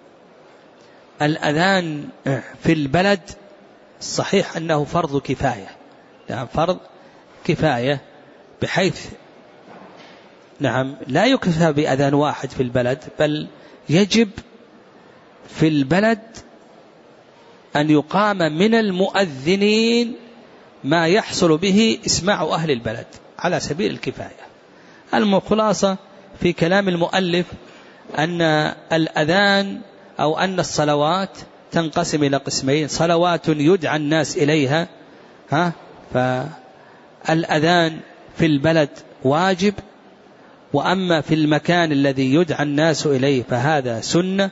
الأذان في البلد الصحيح أنه فرض كفاية، نعم فرض كفاية، بحيث نعم لا يكفى بأذان واحد في البلد، بل يجب في البلد أن يقام من المؤذنين ما يحصل به إسماع أهل البلد على سبيل الكفاية. الخلاصة في كلام المؤلف أن الأذان أو أن الصلوات تنقسم إلى قسمين: صلوات يدعى الناس إليها، ها فالأذان في البلد واجب، وأما في المكان الذي يدعى الناس إليه فهذا سنة،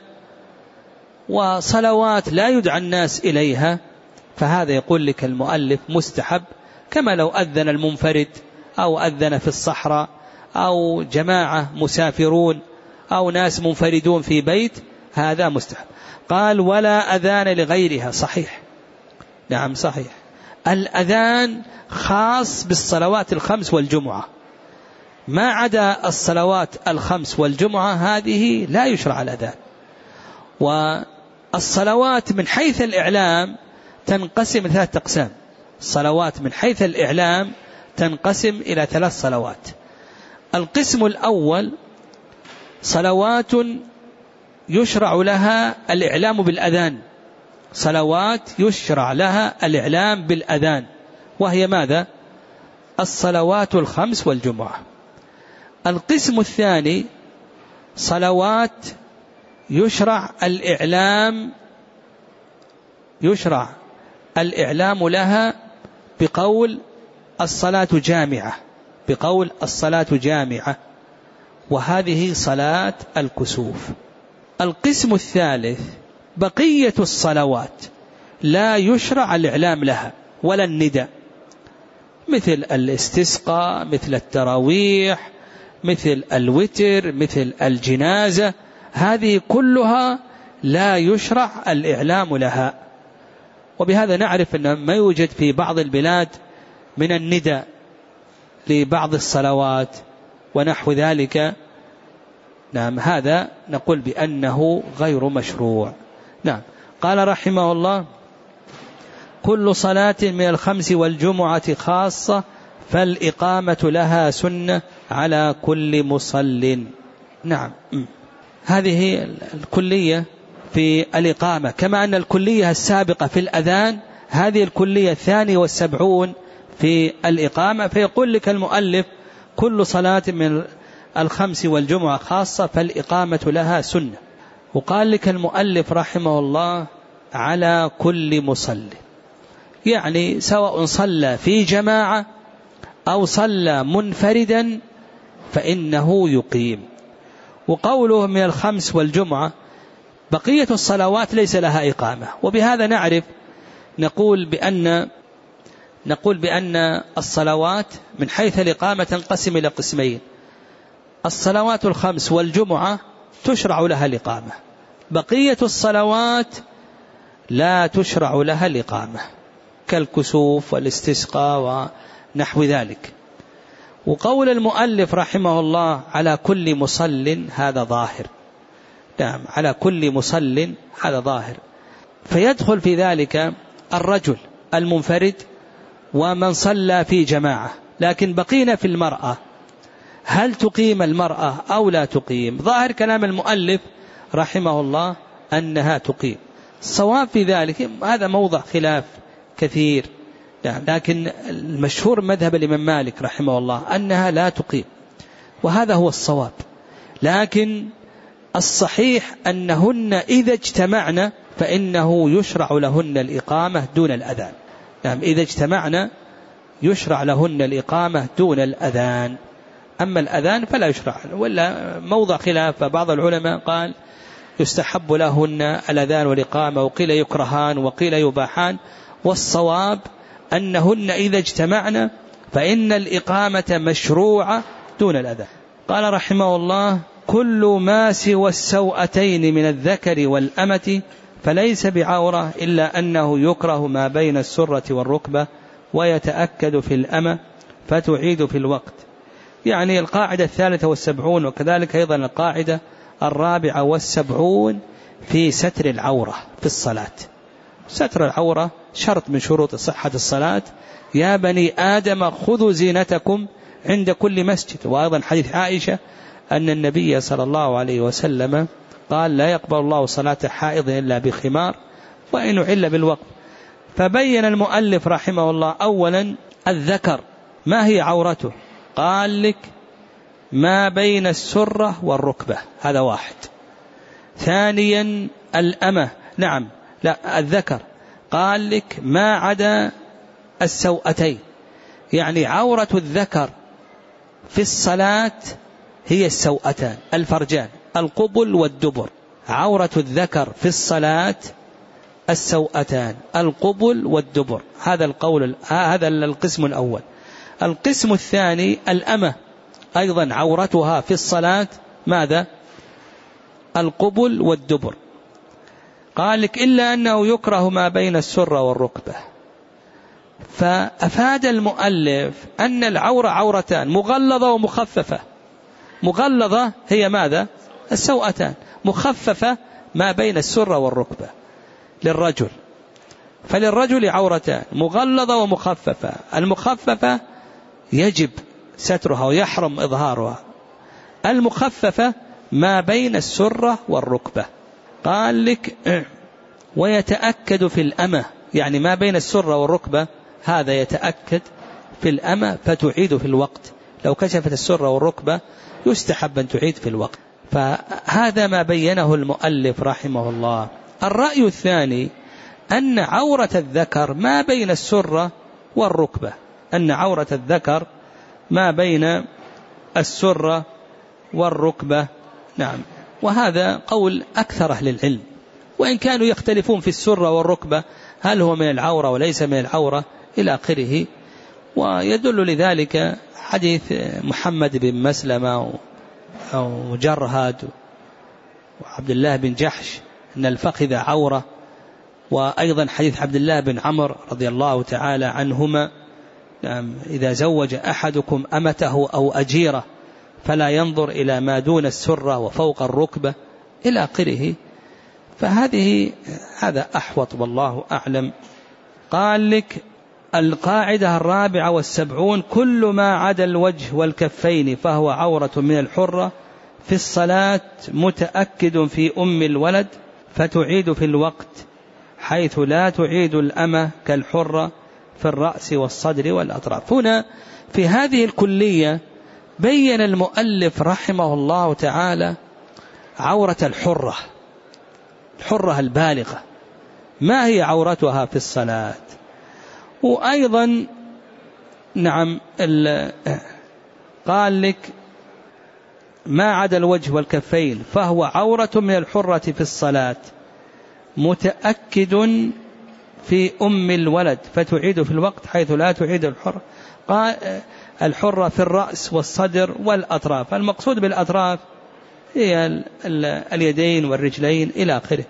وصلوات لا يدعى الناس إليها فهذا يقول لك المؤلف مستحب، كما لو أذن المنفرد أو أذن في الصحراء أو جماعة مسافرون أو ناس منفردون في بيت، هذا مستحب. قال: ولا أذان لغيرها. صحيح، نعم صحيح، الأذان خاص بالصلوات الخمس والجمعة، ما عدا الصلوات الخمس والجمعة هذه لا يشرع الأذان. والصلوات من حيث الإعلام تنقسم إلى ثلاث أقسام. الصلوات من حيث الإعلام تنقسم إلى ثلاث صلوات. القسم الأول صلوات يشرع لها الإعلام بالأذان، صلوات يشرع لها الإعلام بالأذان، وهي ماذا؟ الصلوات الخمس والجمعة. القسم الثاني صلوات يشرع الإعلام يشرع الإعلام لها بقول الصلاة جامعة، بقول الصلاة جامعة، وهذه صلاة الكسوف. القسم الثالث بقية الصلوات لا يشرع الإعلام لها ولا النداء، مثل الاستسقاء، مثل التراويح، مثل الوتر، مثل الجنازة، هذه كلها لا يشرع الإعلام لها. وبهذا نعرف أن ما يوجد في بعض البلاد من النداء لبعض الصلوات ونحو ذلك، نعم هذا نقول بأنه غير مشروع. نعم. قال رحمه الله: كل صلاة من الخمس والجمعة خاصة فالإقامة لها سنة على كل مصل. نعم، هذه الكلية في الإقامة، كما أن الكلية السابقة في الأذان هذه الكلية الثانية والسبعون في الإقامة. فيقول لك المؤلف: كل صلاة من الخمس والجمعة خاصة فالإقامة لها سنة. وقال لك المؤلف رحمه الله: على كل مصل، يعني سواء صلى في جماعة أو صلى منفردا فإنه يقيم. وقوله من الخمس والجمعة، بقية الصلوات ليس لها إقامة. وبهذا نعرف نقول بأن نقول بأن الصلوات من حيث الإقامة تنقسم إلى قسمين: الصلوات الخمس والجمعة تشرع لها الإقامة، بقية الصلوات لا تشرع لها الإقامة، كالكسوف والاستسقاء ونحو ذلك. وقول المؤلف رحمه الله على كل مصل هذا ظاهر، نعم على كل مصل هذا ظاهر، فيدخل في ذلك الرجل المنفرد ومن صلى في جماعة. لكن بقينا في المرأة، هل تقيم المرأة أو لا تقيم؟ ظاهر كلام المؤلف رحمه الله أنها تقيم. الصواب في ذلك هذا موضع خلاف كثير، لكن المشهور مذهب الإمام مالك رحمه الله أنها لا تقيم، وهذا هو الصواب. لكن الصحيح أنهن إذا اجتمعنا فإنه يشرع لهن الإقامة دون الأذان. نعم، إذا اجتمعنا يشرع لهن الإقامة دون الأذان، أما الأذان فلا يشرع. ولا موضع خلاف، بعض العلماء قال يستحب لهن الأذان والإقامة، وقيل يكرهان وقيل يباحان، والصواب أنهن إذا اجتمعنا فإن الإقامة مشروعة دون الأذان. قال رحمه الله: كل ما سوى السوأتين من الذكر والأمة فليس بعورة إلا أنه يكره ما بين السرة والركبة، ويتأكد في الأمة فتعيد في الوقت. يعني القاعدة الثالثة والسبعون، وكذلك أيضا القاعدة الرابعة والسبعون في ستر العورة في الصلاة. ستر العورة شرط من شروط صحة الصلاة. يا بني آدم خذوا زينتكم عند كل مسجد. وأيضا حديث عائشة أن النبي صلى الله عليه وسلم قال: لا يقبل الله صلاة حائض إلا بخمار وإن عل بالوقت. فبين المؤلف رحمه الله أولا الذكر ما هي عورته، قال لك ما بين السرة والركبة، هذا واحد. ثانيا الأمة، نعم لا الذكر، قال لك ما عدا السوأتين، يعني عورة الذكر في الصلاة هي السوأتان الفرجان القبل والدبر. عورة الذكر في الصلاة السوأتان القبل والدبر. هذا القول، هذا القسم الأول. القسم الثاني الأمة أيضا عورتها في الصلاة ماذا؟ القبل والدبر. قال لك إلا أنه يكره ما بين السرة والركبة. فأفاد المؤلف أن العورة عورتان، مغلظة ومخففة. مغلظة هي ماذا؟ السوأتان. مخففة ما بين السرة والركبة للرجل. فللرجل عورتان، مغلظة ومخففة. المخففة يجب سترها ويحرم إظهارها، المخففة ما بين السرة والركبة. قال لك ويتأكد في الأمة، يعني ما بين السرة والركبة هذا يتأكد في الأمة فتعيد في الوقت. لو كشفت السرة والركبة يستحب أن تعيد في الوقت. فهذا ما بينه المؤلف رحمه الله. الرأي الثاني أن عورة الذكر ما بين السرة والركبة، أن عورة الذكر ما بين السرة والركبة. نعم، وهذا قول أكثر أهل العلم، وإن كانوا يختلفون في السرة والركبة هل هو من العورة وليس من العورة إلى آخره. ويدل لذلك حديث محمد بن مسلمة أو جرهد وعبد الله بن جحش أن الفخذ عورة، وأيضا حديث عبد الله بن عمرو رضي الله تعالى عنهما إذا زوج أحدكم أمته أو أجيرة فلا ينظر إلى ما دون السرة وفوق الركبة إلى آخره. فهذه هذا أحوط والله أعلم. قال لك القاعدة الرابعة والسبعون كل ما عدا الوجه والكفين فهو عورة من الحرة في الصلاة متأكد في أم الولد فتعيد في الوقت حيث لا تعيد الأمة كالحرة في الرأس والصدر والأطراف. هنا في هذه الكلية بين المؤلف رحمه الله تعالى عورة الحرة، الحرة البالغة ما هي عورتها في الصلاة. وأيضا نعم قال لك ما عدا الوجه والكفين فهو عورة من الحرة في الصلاة متأكد في أم الولد فتعيد في الوقت حيث لا تعيد الحرة. قال الحرة في الرأس والصدر والأطراف. المقصود بالأطراف هي اليدين والرجلين إلى آخره.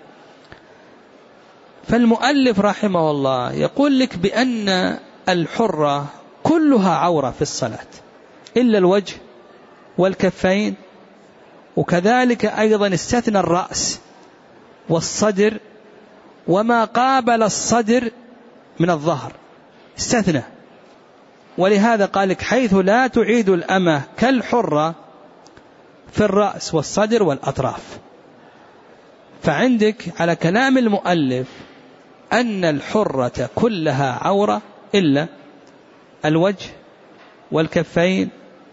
فالمؤلف رحمه الله يقول لك بأن الحرة كلها عورة في الصلاة إلا الوجه والكفين، وكذلك أيضا استثنى الرأس والصدر وما قابل الصدر من الظهر استثنى. ولهذا قال لك حيث لا تعيد الأمة كالحرة في الرأس والصدر والأطراف. فعندك على كلام المؤلف أن الحرة كلها عورة إلا الوجه والكفين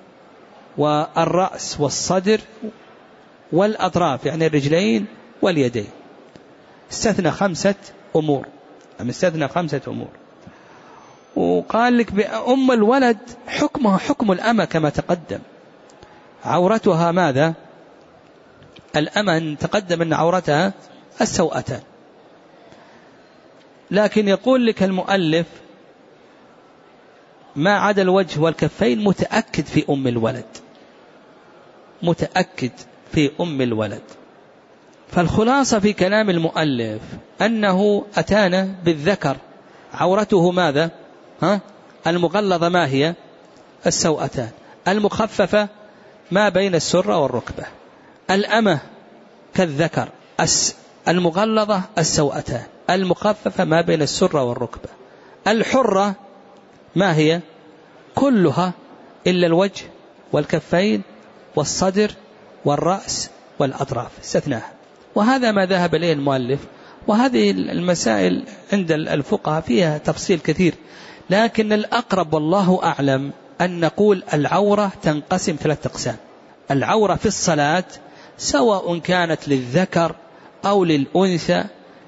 والرأس والصدر والأطراف، يعني الرجلين واليدين. استثنى خمسة أمور، أم استثنى خمسة أمور. وقال لك بأم الولد حكمها حكم الأمة كما تقدم، عورتها ماذا؟ الأمة تقدم أن عورتها السوأتان. لكن يقول لك المؤلف ما عدا الوجه والكفين متأكد في أم الولد، متأكد في أم الولد. فالخلاصة في كلام المؤلف أنه أتانا بالذكر عورته ماذا؟ ها؟ المغلظة ما هي؟ السوأتان. المخففة ما بين السرة والركبة. الأمة كالذكر المغلظة السوأتان، المخففة ما بين السرة والركبة. الحرة ما هي؟ كلها إلا الوجه والكفين والصدر والرأس والأطراف استثناها. وهذا ما ذهب إليه المؤلف. وهذه المسائل عند الفقهاء فيها تفصيل كثير، لكن الأقرب والله أعلم أن نقول العورة تنقسم ثلاثة أقسام. العورة في الصلاة سواء كانت للذكر أو للأنثى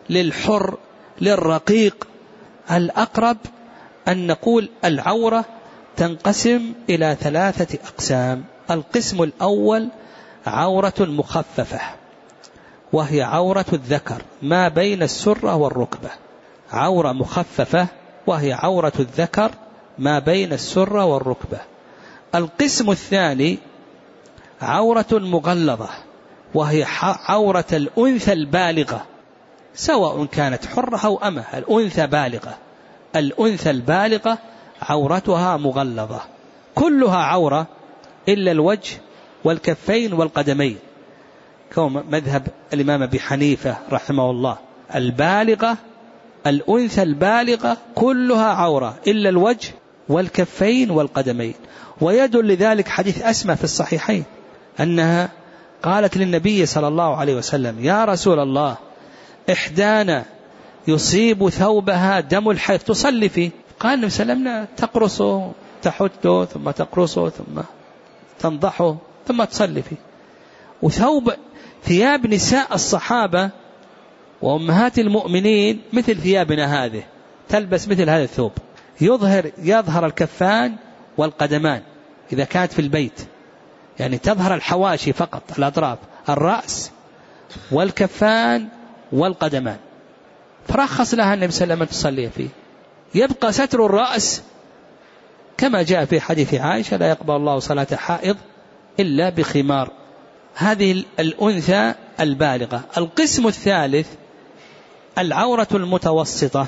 للحر للرقيق. الأقرب أن نقول العورة تنقسم إلى ثلاثة أقسام. القسم الأول عورة مخففة، وهي عورة الذكر ما بين السرة والركبة. عورة مخففة وهي عورة الذكر ما بين السرة والركبة. القسم الثاني عورة مغلظة، وهي عورة الأنثى البالغة، سواء كانت حرة أو أمة. الأنثى بالغة، الأنثى البالغة عورتها مغلظة، كلها عورة إلا الوجه والكفين والقدمين، كما مذهب الإمام أبي حنيفة رحمه الله. البالغة الأنثى البالغة كلها عورة إلا الوجه والكفين والقدمين. ويدل لذلك حديث أسماء في الصحيحين أنها قالت للنبي صلى الله عليه وسلم: يا رسول الله، إحدانا يصيب ثوبها دم الحيض تصلي فيه. قال النبي صلى الله عليه وسلم: تقرصه، تحته، ثم تقرصه، ثم تنضحه، ثم تصلي فيه. وثوب ثياب نساء الصحابة وأمهات المؤمنين مثل ثيابنا هذه، تلبس مثل هذا الثوب، يظهر يظهر الكفان والقدمان إذا كانت في البيت، يعني تظهر الحواشي فقط، الأطراف، الرأس والكفان والقدمان. فرخص لها النبي صلى الله عليه وسلم تصلي فيه. يبقى ستر الرأس كما جاء في حديث عائشة: لا يقبل الله صلاة حائض إلا بخمار. هذه الأنثى البالغة. القسم الثالث العورة المتوسطة،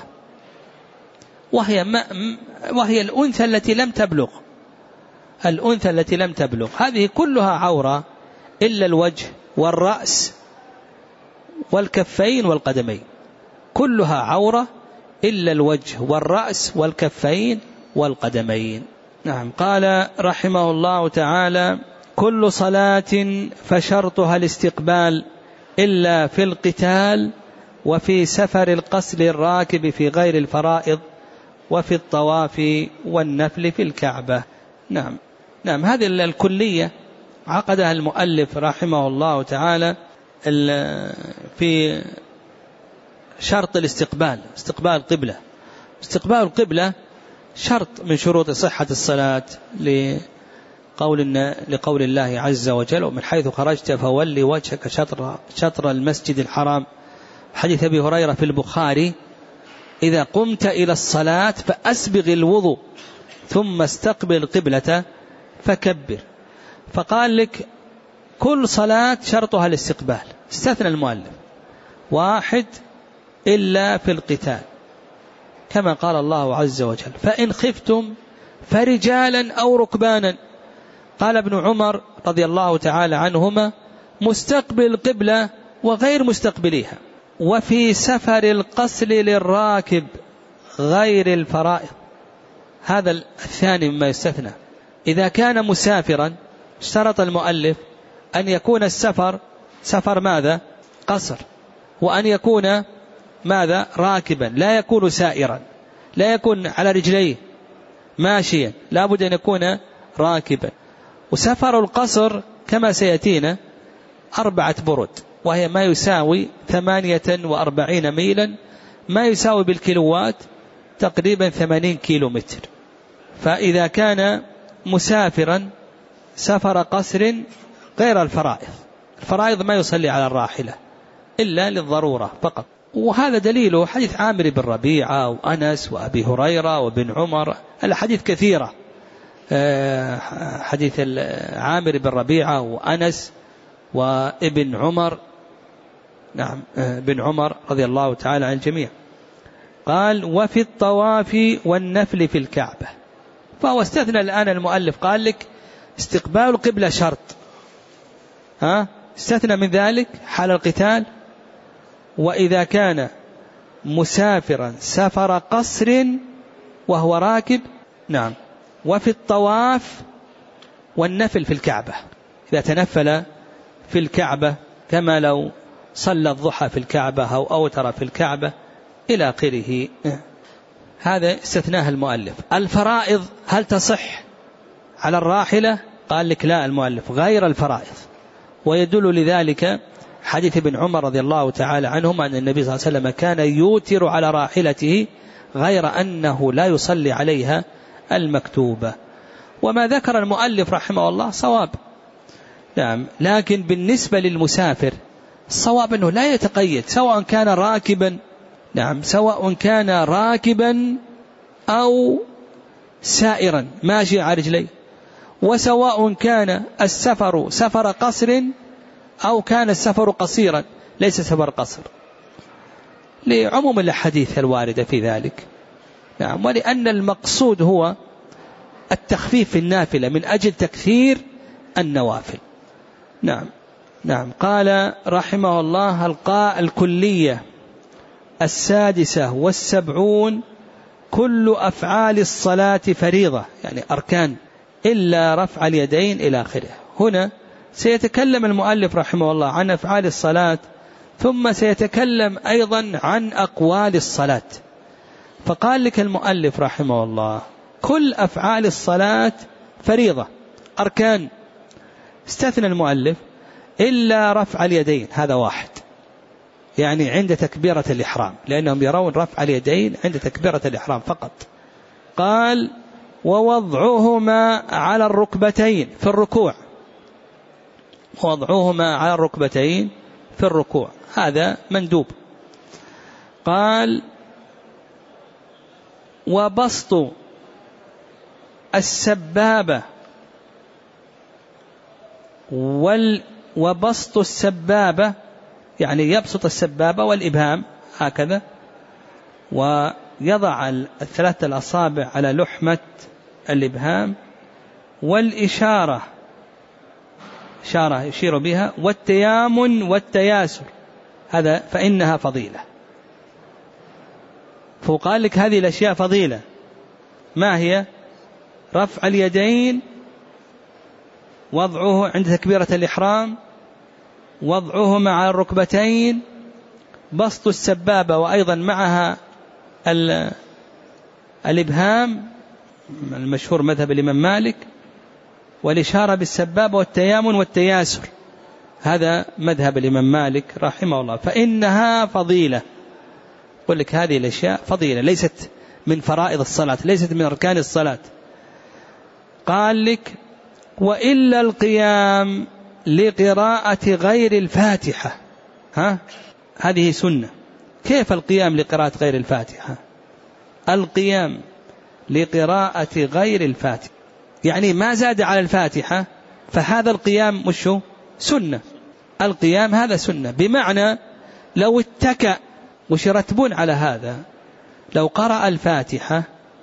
وهي, ما وهي الأنثى التي لم تبلغ، الأنثى التي لم تبلغ هذه كلها عورة إلا الوجه والرأس والكفين والقدمين، كلها عورة إلا الوجه والرأس والكفين والقدمين. نعم. قال رحمه الله تعالى: كل صلاة فشرطها الاستقبال إلا في القتال، وفي سفر القصر الراكب في غير الفرائض، وفي الطواف والنفل في الكعبة. نعم نعم هذه الكلية عقدها المؤلف رحمه الله تعالى في شرط الاستقبال، استقبال القبلة. استقبال القبلة شرط من شروط صحة الصلاة لقول لقول الله عز وجل: ومن حيث خرجت فولي وجهك شطر شطر المسجد الحرام. حديث أبي هريرة في البخاري: إذا قمت إلى الصلاة فأسبغ الوضوء ثم استقبل القبلة فكبر. فقال لك كل صلاة شرطها الاستقبال، استثنى المؤلف: واحد إلا في القتال، كما قال الله عز وجل: فإن خفتم فرجالا أو ركبانا. قال ابن عمر رضي الله تعالى عنهما: مستقبل القبلة وغير مستقبليها. وفي سفر القصر للراكب غير الفرائض. هذا الثاني مما يستثنى. إذا كان مسافرا اشترط المؤلف أن يكون السفر سفر ماذا؟ قصر، وأن يكون ماذا؟ راكبا، لا يكون سائرا، لا يكون على رجليه ماشيا، لا بد أن يكون راكبا. وسفر القصر كما سيأتينا أربعة برد، وهي ما يساوي ثمانية وأربعين ميلا، ما يساوي بالكيلوات تقريبا ثمانين كيلو متر. فإذا كان مسافرا سفر قصر غير الفرائض، الفرائض ما يصلي على الراحلة إلا للضرورة فقط. وهذا دليله حديث عامر بن ربيعة وأنس وأبي هريرة وابن عمر، الحديث كثيرة، حديث عامر بن ربيعة وأنس وابن عمر، نعم ابن عمر رضي الله تعالى عن الجميع. قال: وفي الطواف والنفل في الكعبة. فهو استثنى الآن المؤلف، قال لك استقبال القبلة شرط، ها استثنى من ذلك حال القتال، وإذا كان مسافرا سفر قصر وهو راكب، نعم، وفي الطواف والنفل في الكعبة، إذا تنفل في الكعبة كما لو صلى الضحى في الكعبة أو أوتر في الكعبة إلى آخره. هذا استثناها المؤلف. الفرائض هل تصح على الراحلة؟ قال لك لا المؤلف، غير الفرائض. ويدل لذلك حديث ابن عمر رضي الله تعالى عنهما أن النبي صلى الله عليه وسلم كان يوتر على راحلته غير أنه لا يصلي عليها المكتوبة. وما ذكر المؤلف رحمه الله صواب، نعم، لكن بالنسبة للمسافر الصواب أنه لا يتقيد، سواء كان راكبا، نعم، سواء كان راكبا أو سائرا ماشي على رجليه، وسواء كان السفر سفر قصر أو كان السفر قصيرا ليس سفر قصر، لعموم الحديث الواردة في ذلك، نعم، ولأن المقصود هو التخفيف في النافلة من أجل تكثير النوافل. نعم نعم. قال رحمه الله: القاء الكلية السادسة والسبعون: كل أفعال الصلاة فريضة، يعني أركان، إلا رفع اليدين إلى آخره. هنا سيتكلم المؤلف رحمه الله عن أفعال الصلاة، ثم سيتكلم أيضا عن أقوال الصلاة. فقال لك المؤلف رحمه الله: كل أفعال الصلاة فريضة أركان، استثنى المؤلف إلا رفع اليدين، هذا واحد، يعني عند تكبيرة الإحرام، لأنهم يرون رفع اليدين عند تكبيرة الإحرام فقط. قال: ووضعهما على الركبتين في الركوع، ووضعهما على الركبتين في الركوع هذا مندوب. قال: وبسط السبابة وال وبسط السبابة، يعني يبسط السبابة والإبهام هكذا، ويضع الثلاثة الأصابع على لحمة الإبهام، والإشارة، إشارة يشير بها، والتيامن والتياسر، هذا فإنها فضيلة. فقال لك هذه الأشياء فضيلة، ما هي؟ رفع اليدين، وضعه عند تكبيرة الإحرام، وضعهما على الركبتين، بسط السبابة وأيضا معها الإبهام المشهور مذهب الإمام مالك، والإشارة بالسبابة، والتيامن والتياسر، هذا مذهب الإمام مالك رحمه الله، فإنها فضيلة. يقول لك هذه الأشياء فضيلة، ليست من فرائض الصلاة، ليست من أركان الصلاة. قال لك: وإلا القيام لقراءة غير الفاتحة، ها؟ هذه سنة. كيف القيام لقراءة غير الفاتحة؟ القيام لقراءة غير الفاتحة يعني ما زاد على الفاتحة، فهذا القيام مشه سنة. القيام هذا سنة، بمعنى لو اتكأ، وش يرتبون على هذا؟ لو قرأ الفاتحة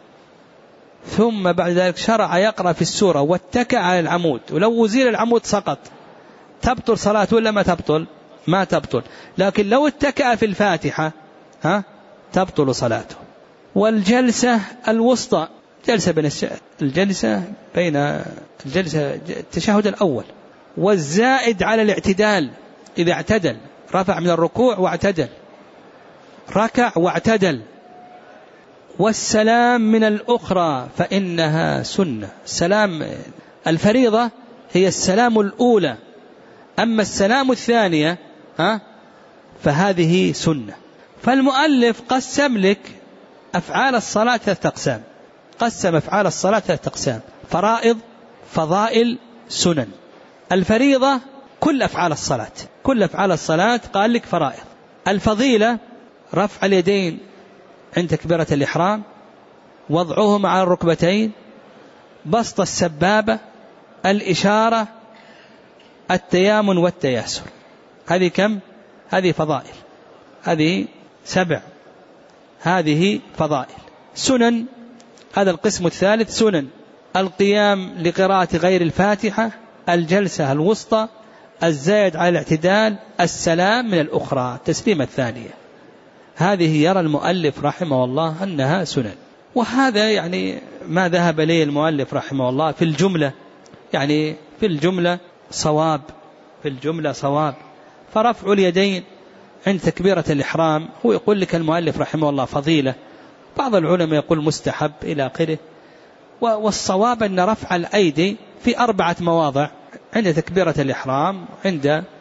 ثم بعد ذلك شرع يقرأ في السورة واتكأ على العمود، ولو وزيل العمود سقط، تبطل صلاته ولا ما تبطل؟ ما تبطل. لكن لو اتكأ في الفاتحة ها تبطل صلاته. والجلسة الوسطى، جلسة بين الجلسة بين الجلسة التشهد الأول، والزائد على الاعتدال، إذا اعتدل، رفع من الركوع واعتدل، ركع واعتدل، والسلام من الأخرى فإنها سنة. السلام الفريضة هي السلام الأولى، أما السلام الثانية ها فهذه سنة. فالمؤلف قسم لك أفعال الصلاة ثلاثة أقسام، قسم أفعال الصلاة ثلاثة أقسام: فرائض، فضائل، سنن. الفريضة كل أفعال الصلاة، كل أفعال الصلاة قال لك فرائض. الفضيلة رفع اليدين عند تكبيرة الإحرام، وضعهما على الركبتين، بسط السبابة، الإشارة، التيامن والتياسر. هذه كم؟ هذه فضائل، هذه سبع، هذه فضائل. سنن هذا القسم الثالث: سنن القيام لقراءة غير الفاتحة، الجلسة الوسطى، الزائد على الاعتدال، السلام من الأخرى، التسليمة الثانية. هذه يرى المؤلف رحمه الله أنها سنن، وهذا يعني ما ذهب إليه المؤلف رحمه الله في الجملة، يعني في الجملة صواب، في الجملة صواب. فرفع اليدين عند تكبيرة الإحرام هو يقول لك المؤلف رحمه الله فضيلة، بعض العلماء يقول مستحب إلى آخره. والصواب أن رفع الأيدي في أربعة مواضع: عند تكبيرة الإحرام، عند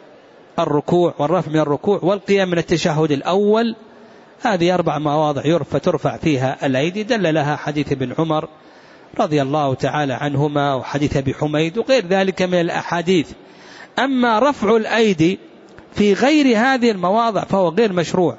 الركوع والرفع من الركوع والقيام من التشهد الأول. هذه أربع مواضع يرفع ترفع فيها الأيدي، دل لها حديث ابن عمر رضي الله تعالى عنهما وحديث أبي حميد وغير ذلك من الأحاديث. أما رفع الأيدي في غير هذه المواضع فهو غير مشروع.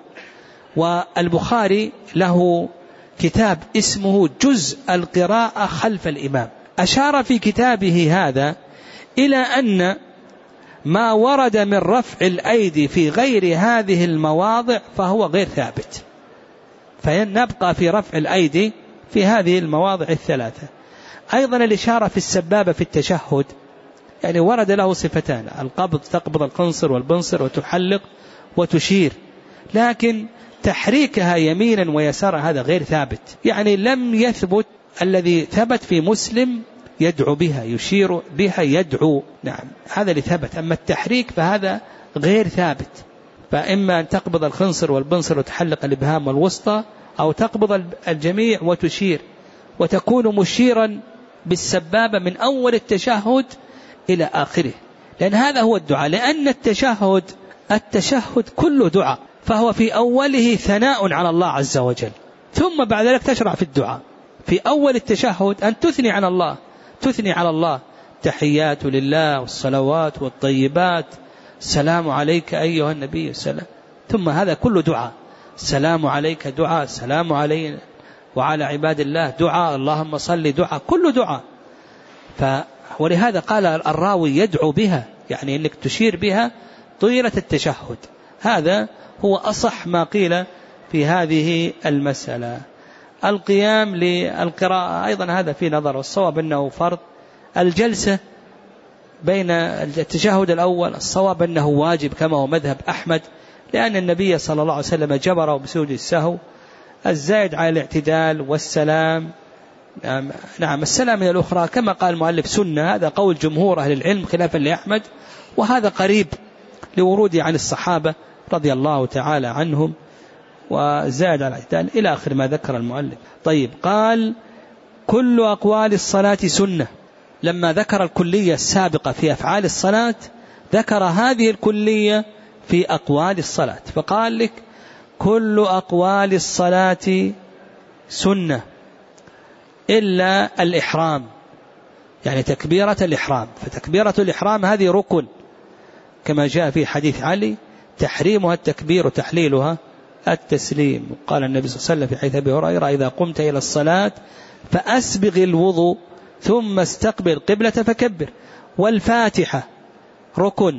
والبخاري له كتاب اسمه جزء القراءة خلف الإمام، أشار في كتابه هذا إلى أن ما ورد من رفع الأيدي في غير هذه المواضع فهو غير ثابت، فنبقى في رفع الأيدي في هذه المواضع الثلاثة. أيضا الإشارة في السبابة في التشهد يعني ورد له صفتان، القبض تقبض القنصر والبنصر وتحلق وتشير، لكن تحريكها يمينا ويسارا هذا غير ثابت، يعني لم يثبت. الذي ثبت في مسلم يدعو بها يشير بها يدعو، نعم هذا اللي ثبت. أما التحريك فهذا غير ثابت، فإما أن تقبض الخنصر والبنصر وتحلق الإبهام والوسطى، أو تقبض الجميع وتشير، وتكون مشيرا بالسبابة من أول التشهد إلى آخره، لأن هذا هو الدعاء. لأن التشهد التشهد كله دعاء، فهو في أوله ثناء على الله عز وجل، ثم بعد ذلك تشرع في الدعاء. في أول التشهد أن تثني على الله، تثني على الله، تحيات لله والصلوات والطيبات، السلام عليك أيها النبي السلام، ثم هذا كله دعاء. السلام عليك دعاء، السلام علينا وعلى عباد الله دعاء، اللهم صل دعاء، كله دعاء. ف ولهذا قال الراوي يدعو بها، يعني أنك تشير بها طيلة التشهد. هذا هو أصح ما قيل في هذه المسألة. القيام للقراءة أيضا هذا في نظر، والصواب أنه فرض. الجلسة بين التشهد الأول الصواب أنه واجب كما هو مذهب أحمد، لأن النبي صلى الله عليه وسلم جبره بسجود السهو. الزائد على الاعتدال والسلام، نعم السلام من الأخرى كما قال المؤلف سنة، هذا قول جمهور أهل العلم خلافا لأحمد، وهذا قريب لوروده عن الصحابة رضي الله تعالى عنهم، وزاد على الاعتدال إلى آخر ما ذكر المؤلف. طيب، قال كل أقوال الصلاة سنة. لما ذكر الكلية السابقة في أفعال الصلاة ذكر هذه الكلية في أقوال الصلاة، فقال لك كل أقوال الصلاة سنة إلا الإحرام، يعني تكبيرة الإحرام. فتكبيرة الإحرام هذه ركن كما جاء في حديث علي، تحريمها التكبير وتحليلها التسليم. قال النبي صلى الله عليه وسلم في حديث أبي هريرة إذا قمت إلى الصلاة فأسبغ الوضوء ثم استقبل قبلة فكبر. والفاتحة ركن،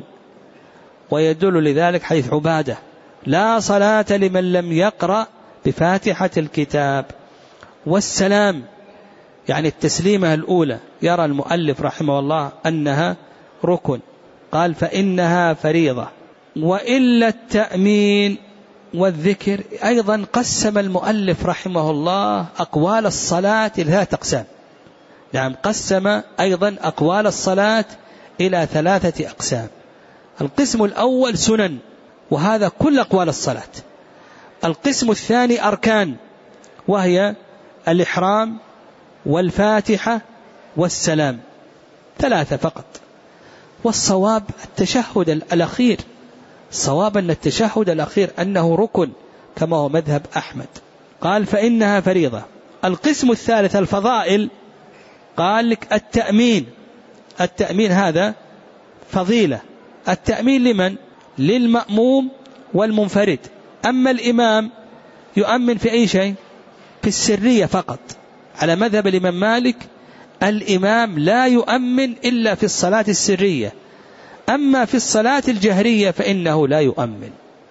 ويدل لذلك حديث عبادة لا صلاة لمن لم يقرأ بفاتحة الكتاب. والسلام يعني التسليمة الأولى يرى المؤلف رحمه الله أنها ركن، قال فإنها فريضة. وإلا التأمين والذكر أيضا قسم المؤلف رحمه الله أقوال الصلاة إلى ثلاثة أقسام. نعم قسم أيضا أقوال الصلاة إلى ثلاثة أقسام. القسم الأول سنن، وهذا كل أقوال الصلاة. القسم الثاني أركان، وهي الإحرام والفاتحة والسلام، ثلاثة فقط. والصواب التشهد الأخير، الصواب أن التشهد الأخير أنه ركن كما هو مذهب أحمد، قال فإنها فريضة. القسم الثالث الفضائل، قال لك التأمين، التأمين هذا فضيلة. التأمين لمن؟ للمأموم والمنفرد. أما الإمام يؤمن في أي شيء؟ في السرية فقط. على مذهب الإمام مالك الإمام لا يؤمن إلا في الصلاة السرية، أما في الصلاة الجهرية فإنه لا يؤمن.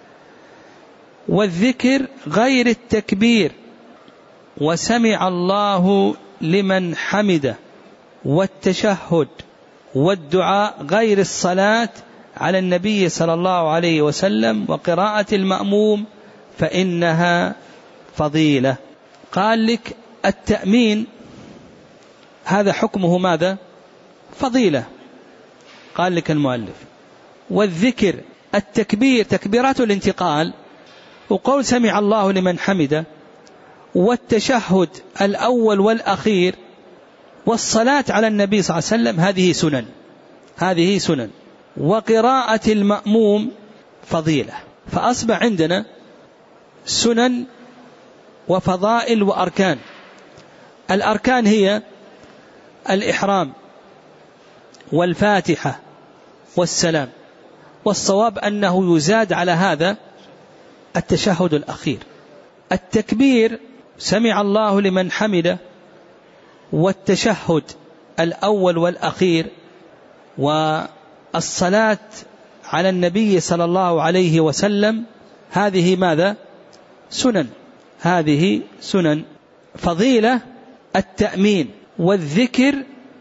والذكر غير التكبير وسمع الله لمن حمده، والتشهد والدعاء غير الصلاة على النبي صلى الله عليه وسلم، وقراءة المأموم فإنها فضيلة. قال لك التأمين هذا حكمه ماذا؟ فضيلة، قال لك المؤلف. والذكر التكبير تكبيرات الانتقال، وقول سمع الله لمن حمده، والتشهد الأول والأخير، والصلاة على النبي صلى الله عليه وسلم، هذه سنن، هذه سنن. وقراءة المأموم فضيلة. فأصبح عندنا سنن وفضائل وأركان. الأركان هي الإحرام والفاتحة والسلام، والصواب أنه يزاد على هذا التشهد الأخير. التكبير سمع الله لمن حمده، والتشهد الأول والأخير، والصلاة على النبي صلى الله عليه وسلم، هذه ماذا؟ سنن. هذه سنن. فضيلة التأمين والذكر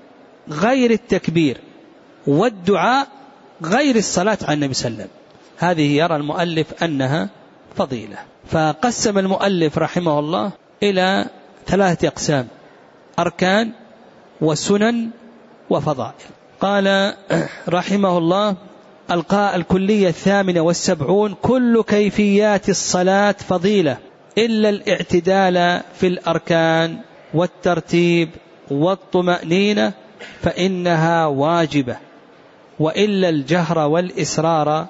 غير التكبير، والدعاء غير الصلاة على النبي صلى الله عليه وسلم، هذه يرى المؤلف أنها فضيلة. فقسم المؤلف رحمه الله إلى ثلاثة أقسام: أركان وسنن وفضائل. قال رحمه الله: القاء الكلية الثامنة والسبعون: كل كيفيات الصلاة فضيلة إلا الاعتدال في الأركان والترتيب والطمأنينة فإنها واجبة، وإلا الجهر والإسرار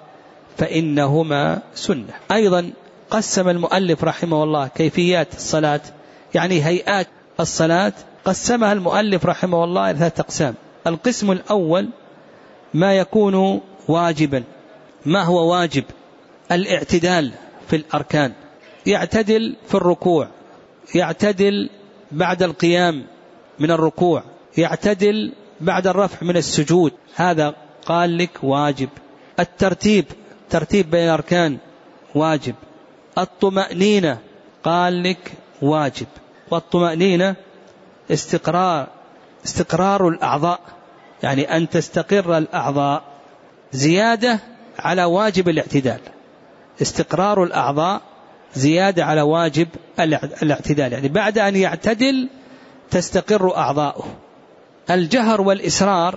فإنهما سنة. أيضا قسم المؤلف رحمه الله كيفيات الصلاة، يعني هيئات الصلاة، قسمها المؤلف رحمه الله إلى ثلاثة أقسام. القسم الأول ما يكون واجبا. ما هو واجب؟ الاعتدال في الأركان، يعتدل في الركوع، يعتدل بعد القيام من الركوع، يعتدل بعد الرفع من السجود، هذا قال لك واجب. الترتيب، ترتيب بين الأركان واجب. الطمأنينة قال لك واجب. والطمأنينة استقرار استقرار الأعضاء، يعني أن تستقر الأعضاء، زيادة على واجب الاعتدال. استقرار الأعضاء زيادة على واجب الاعتدال، يعني بعد أن يعتدل تستقر أعضاؤه. الجهر والإسرار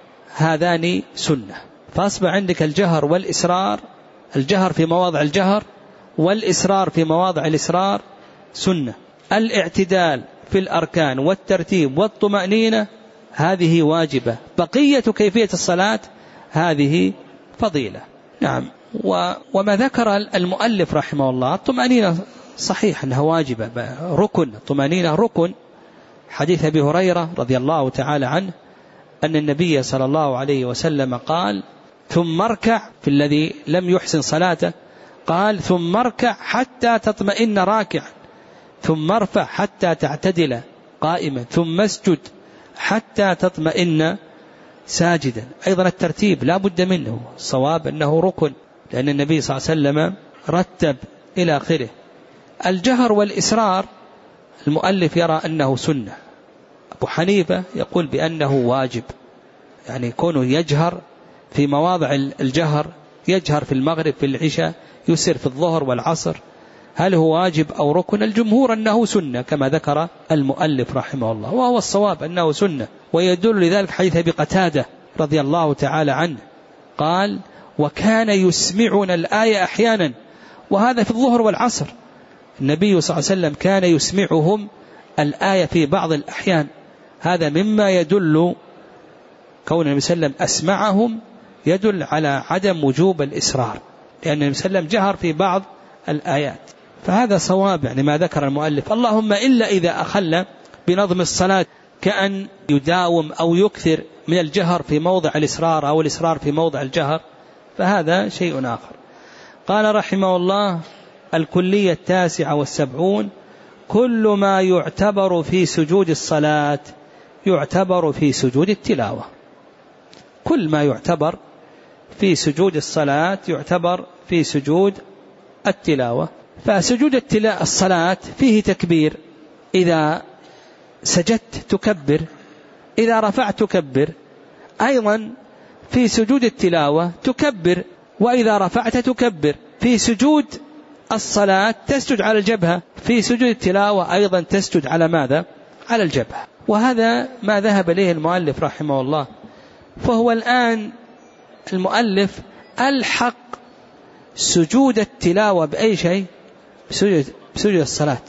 هذان سنة. فأصبح عندك الجهر والإسرار، الجهر في مواضع الجهر والإسرار في مواضع الإسرار سنة. الاعتدال في الأركان والترتيب والطمأنينة هذه واجبة. بقية كيفية الصلاة هذه فضيلة. نعم. وما ذكر المؤلف رحمه الله، الطمأنينة صحيح أنها واجبة، ركن، الطمأنينة ركن. حديث أبي هريرة رضي الله تعالى عنه أن النبي صلى الله عليه وسلم قال: ثم اركع، في الذي لم يحسن صلاته قال: ثم اركع حتى تطمئن راكعا، ثم ارفع حتى تعتدل قائما، ثم اسجد حتى تطمئن ساجدا. أيضا الترتيب لا بد منه، صواب أنه ركن، لأن النبي صلى الله عليه وسلم رتب إلى آخره. الجهر والإسرار المؤلف يرى أنه سنة. أبو حنيفة يقول بأنه واجب، يعني يكون يجهر في مواضع الجهر، يجهر في المغرب في العشاء، يسر في الظهر والعصر. هل هو واجب أو ركن؟ الجمهور أنه سنة كما ذكر المؤلف رحمه الله، وهو الصواب أنه سنة. ويدل لذلك حديث أبي قتادة رضي الله تعالى عنه قال: وكان يسمعنا الآية أحيانا، وهذا في الظهر والعصر. النبي صلى الله عليه وسلم كان يسمعهم الآية في بعض الأحيان، هذا مما يدل، كون النبي صلى الله عليه وسلم أسمعهم يدل على عدم وجوب الإسرار، لأن النبي صلى الله عليه وسلم جهر في بعض الآيات. فهذا صواب يعني ما ذكر المؤلف. اللهم إلا إذا أخل بنظم الصلاة كأن يداوم أو يكثر من الجهر في موضع الإسرار أو الإسرار في موضع الجهر، فهذا شيء آخر. قال رحمه الله: الكلية التاسعة والسبعون: كل ما يعتبر في سجود الصلاة يعتبر في سجود التلاوة. كل ما يعتبر في سجود الصلاة يعتبر في سجود التلاوة. فسجود الصلاة فيه تكبير، إذا سجدت تكبر، إذا رفعت تكبر. أيضا في سجود التلاوة تكبر، وإذا رفعت تكبر. في سجود الصلاة تسجد على الجبهة، في سجود التلاوة أيضا تسجد على ماذا؟ على الجبهة. وهذا ما ذهب إليه المؤلف رحمه الله. فهو الآن المؤلف ألحق سجود التلاوة بأي شيء؟ بسجود, بسجود الصلاة.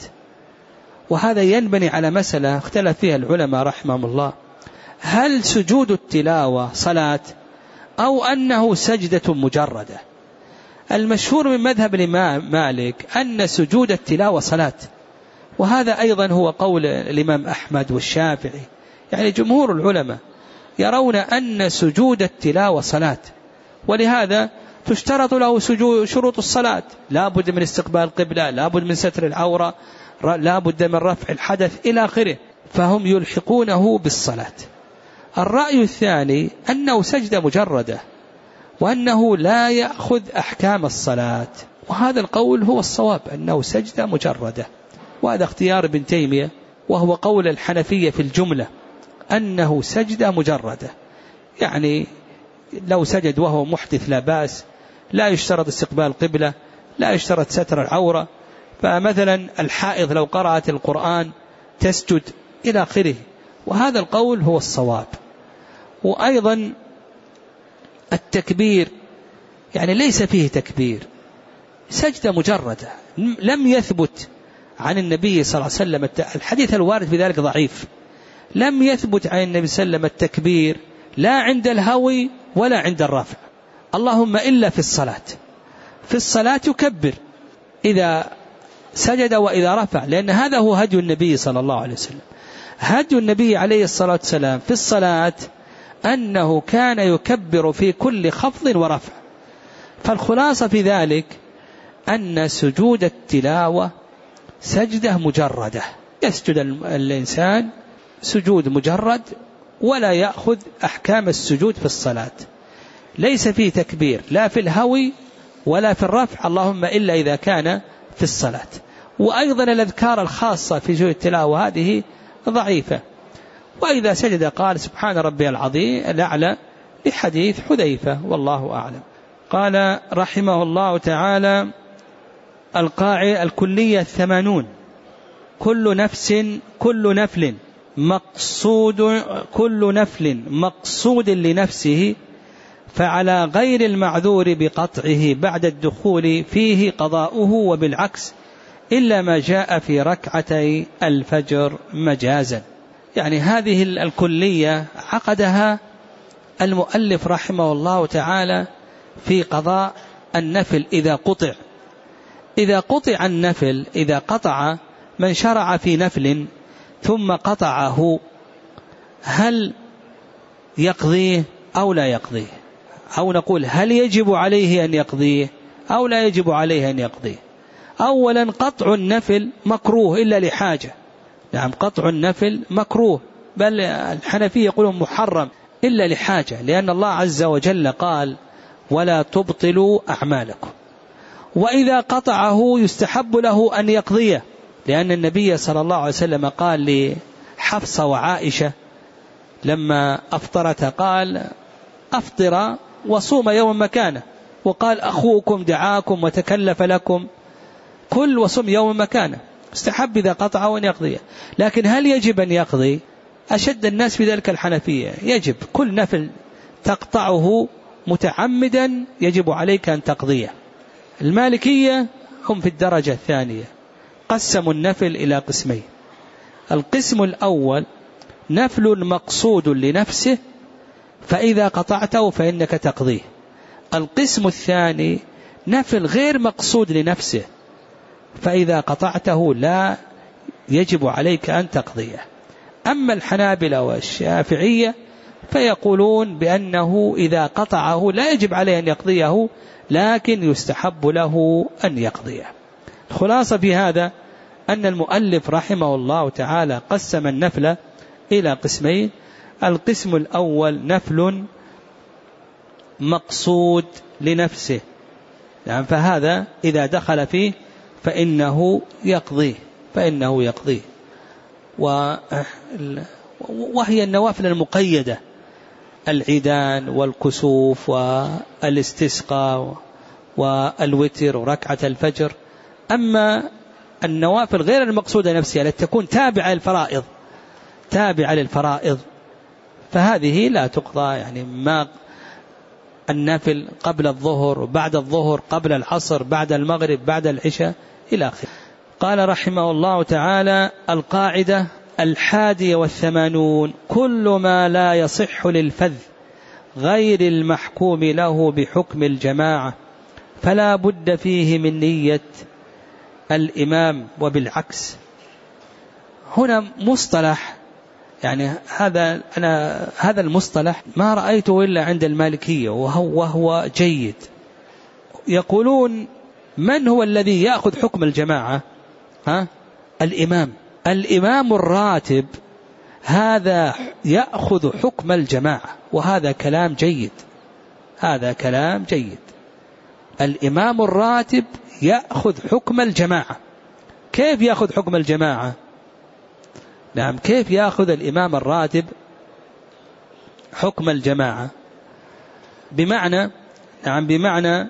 وهذا ينبني على مسألة اختلف فيها العلماء رحمهم الله: هل سجود التلاوة صلاة أو أنه سجدة مجردة. المشهور من مذهب الإمام مالك أن سجود التلاوة صلاة، وهذا أيضا هو قول الإمام أحمد والشافعي، يعني جمهور العلماء يرون أن سجود التلاوة صلاة، ولهذا تشترط له شروط الصلاة، لا بد من استقبال القبلة، لا بد من ستر العورة، لا بد من رفع الحدث إلى آخره، فهم يلحقونه بالصلاة. الرأي الثاني أنه سجدة مجردة وأنه لا يأخذ أحكام الصلاة، وهذا القول هو الصواب أنه سجدة مجردة، وهذا اختيار ابن تيمية، وهو قول الحنفية في الجملة أنه سجدة مجردة، يعني لو سجد وهو محدث لا بأس، لا يشترط استقبال القبلة، لا يشترط ستر العورة. فمثلا الحائض لو قرأت القرآن تسجد إلى آخره، وهذا القول هو الصواب. وأيضا التكبير يعني ليس فيه تكبير، سجدة مجردة، لم يثبت عن النبي صلى الله عليه وسلم الحديث الوارد في ذلك ضعيف، لم يثبت عن النبي صلى الله عليه وسلم التكبير لا عند الهوي ولا عند الرفع، اللهم إلا في الصلاة. في الصلاة يكبر إذا سجد وإذا رفع، لأن هذا هو هدي النبي صلى الله عليه وسلم. هدي النبي عليه الصلاة والسلام في الصلاة أنه كان يكبر في كل خفض ورفع. فالخلاصة في ذلك أن سجود التلاوة سجدة مجردة، يسجد الإنسان سجود مجرد ولا يأخذ أحكام السجود في الصلاة، ليس فيه تكبير لا في الهوي ولا في الرفع، اللهم إلا إذا كان في الصلاة. وأيضا الأذكار الخاصة في سجود التلاوة هذه ضعيفة. وإذا سجد قال سبحان ربي العظيم الأعلى لحديث حذيفة، والله أعلم. قال رحمه الله تعالى: القاعدة الكلية الثمانون: كل نفس كل نفل مقصود كل نفل مقصود لنفسه، فعلى غير المعذور بقطعه بعد الدخول فيه قضاؤه، وبالعكس إلا ما جاء في ركعتي الفجر مجازا. يعني هذه الكلية عقدها المؤلف رحمه الله تعالى في قضاء النفل إذا قطع. إذا قطع النفل، إذا قطع من شرع في نفل ثم قطعه، هل يقضيه أو لا يقضيه؟ أو نقول هل يجب عليه أن يقضيه أو لا يجب عليه أن يقضيه؟ أولا قطع النفل مكروه إلا لحاجة، نعم قطع النفل مكروه، بل الحنفية يقولون محرم إلا لحاجة، لأن الله عز وجل قال: ولا تبطلوا أعمالكم. وإذا قطعه يستحب له أن يقضيه، لأن النبي صلى الله عليه وسلم قال لحفصة وعائشة لما أفطرت قال: أفطر وصوم يوم مكانه، وقال: أخوكم دعاكم وتكلف لكم، كل وصوم يوم مكانه. استحب إذا قطعه أن يقضيه. لكن هل يجب أن يقضي؟ أشد الناس في ذلك الحنفية، يجب كل نفل تقطعه متعمدا يجب عليك أن تقضيه. المالكية هم في الدرجة الثانية، قسموا النفل إلى قسمين: القسم الأول نفل مقصود لنفسه، فإذا قطعته فإنك تقضيه. القسم الثاني نفل غير مقصود لنفسه، فإذا قطعته لا يجب عليك أن تقضيه. أما الحنابلة والشافعية فيقولون بأنه إذا قطعه لا يجب عليه أن يقضيه، لكن يستحب له أن يقضيه. الخلاصة في هذا أن المؤلف رحمه الله تعالى قسم النفل إلى قسمين: القسم الأول نفل مقصود لنفسه، يعني فهذا إذا دخل فيه فإنه يقضيه فإنه يقضيه وهي النوافل المقيدة: العيدان والكسوف والاستسقاء والوتر وركعة الفجر. أما النوافل غير المقصودة نفسها التي تكون تابعة للفرائض تابعة للفرائض فهذه لا تقضى، يعني ما النافل قبل الظهر وبعد الظهر، قبل العصر، بعد المغرب، بعد العشاء إلى آخره. قال رحمه الله تعالى: القاعدة الحادية والثمانون: كل ما لا يصح للفذ غير المحكوم له بحكم الجماعة فلا بد فيه من نية الإمام. وبالعكس هنا مصطلح، يعني هذا أنا هذا المصطلح ما رأيته إلا عند المالكية وهو, وهو جيد. يقولون من هو الذي يأخذ حكم الجماعة؟ ها؟ الإمام. الإمام الراتب هذا يأخذ حكم الجماعة، وهذا كلام جيد، هذا كلام جيد. الإمام الراتب يأخذ حكم الجماعة. كيف يأخذ حكم الجماعة؟ نعم، كيف يأخذ الإمام الراتب حكم الجماعة؟ بمعنى نعم بمعنى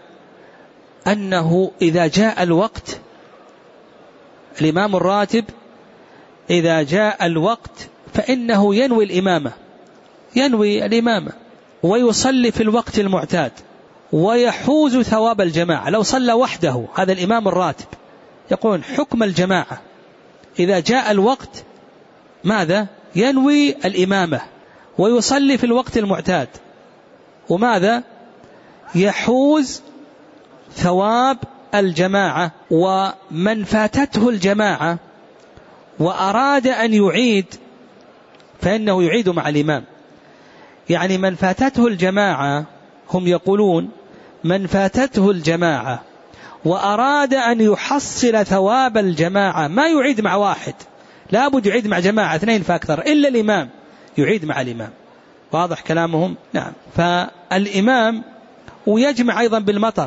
أنه إذا جاء الوقت، الإمام الراتب إذا جاء الوقت فإنه ينوي الإمامة، ينوي الإمامة ويصلي في الوقت المعتاد ويحوز ثواب الجماعة. لو صلى وحده هذا الإمام الراتب، يقول حكم الجماعة إذا جاء الوقت ماذا؟ ينوي الإمامة ويصلي في الوقت المعتاد، وماذا؟ يحوز ثواب الجماعة. ومن فاتته الجماعة وأراد أن يعيد فإنه يعيد مع الإمام. يعني من فاتته الجماعة، هم يقولون من فاتته الجماعة وأراد أن يحصل ثواب الجماعة ما يعيد مع واحد، لا بد يعيد مع جماعة اثنين فأكثر، إلا الإمام يعيد مع الإمام. واضح كلامهم؟ نعم. فالإمام ويجمع أيضا بالمطر،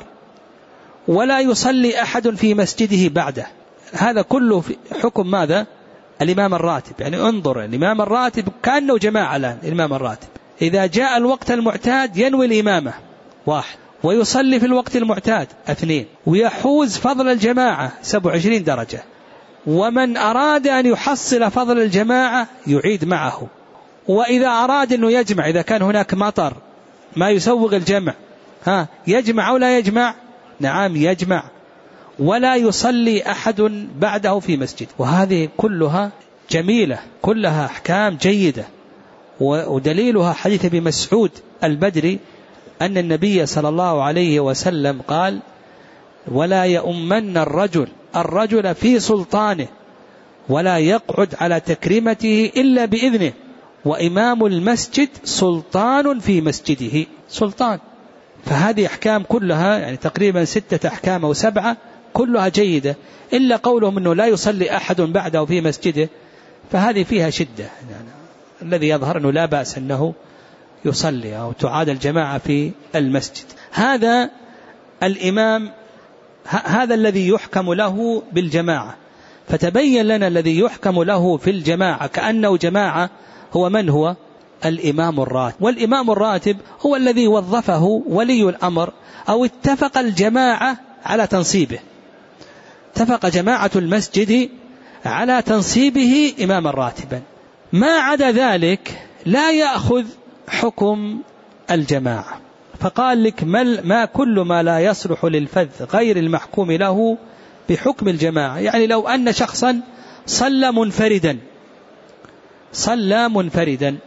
ولا يصلي أحد في مسجده بعده. هذا كله في حكم ماذا؟ الإمام الراتب. يعني انظر، الإمام الراتب كأنه جماعة الآن. الإمام الراتب إذا جاء الوقت المعتاد ينوي الإمامة واحد، ويصلي في الوقت المعتاد اثنين، ويحوز فضل الجماعة سبع وعشرين درجة. ومن أراد أن يحصل فضل الجماعة يعيد معه. وإذا أراد أنه يجمع، إذا كان هناك مطر ما يسوغ الجمع، ها يجمع أو لا يجمع؟ نعم يجمع، ولا يصلي أحد بعده في مسجد. وهذه كلها جميلة، كلها أحكام جيدة. ودليلها حديث ابن مسعود البدري أن النبي صلى الله عليه وسلم قال: ولا يؤمن الرجل الرجل في سلطانه ولا يقعد على تكريمته إلا بإذنه، وإمام المسجد سلطان في مسجده. سلطان. فهذه أحكام كلها يعني تقريبا ستة أحكام أو سبعة كلها جيدة، إلا قولهم أنه لا يصلي أحد بعده في مسجده، فهذه فيها شدة. يعني الذي يظهر أنه لا بأس أنه يصلي أو تعاد الجماعة في المسجد. هذا الإمام، هذا الذي يحكم له بالجماعة. فتبين لنا الذي يحكم له في الجماعة كأنه جماعة هو من هو؟ الإمام الراتب. والإمام الراتب هو الذي وظفه ولي الأمر أو اتفق الجماعة على تنصيبه، اتفق جماعة المسجد على تنصيبه إماما راتبا. ما عدا ذلك لا يأخذ حكم الجماعة. فقال لك ما كل ما لا يصلح للفذ غير المحكوم له بحكم الجماعة. يعني لو أن شخصا صلى منفردا صلى منفردا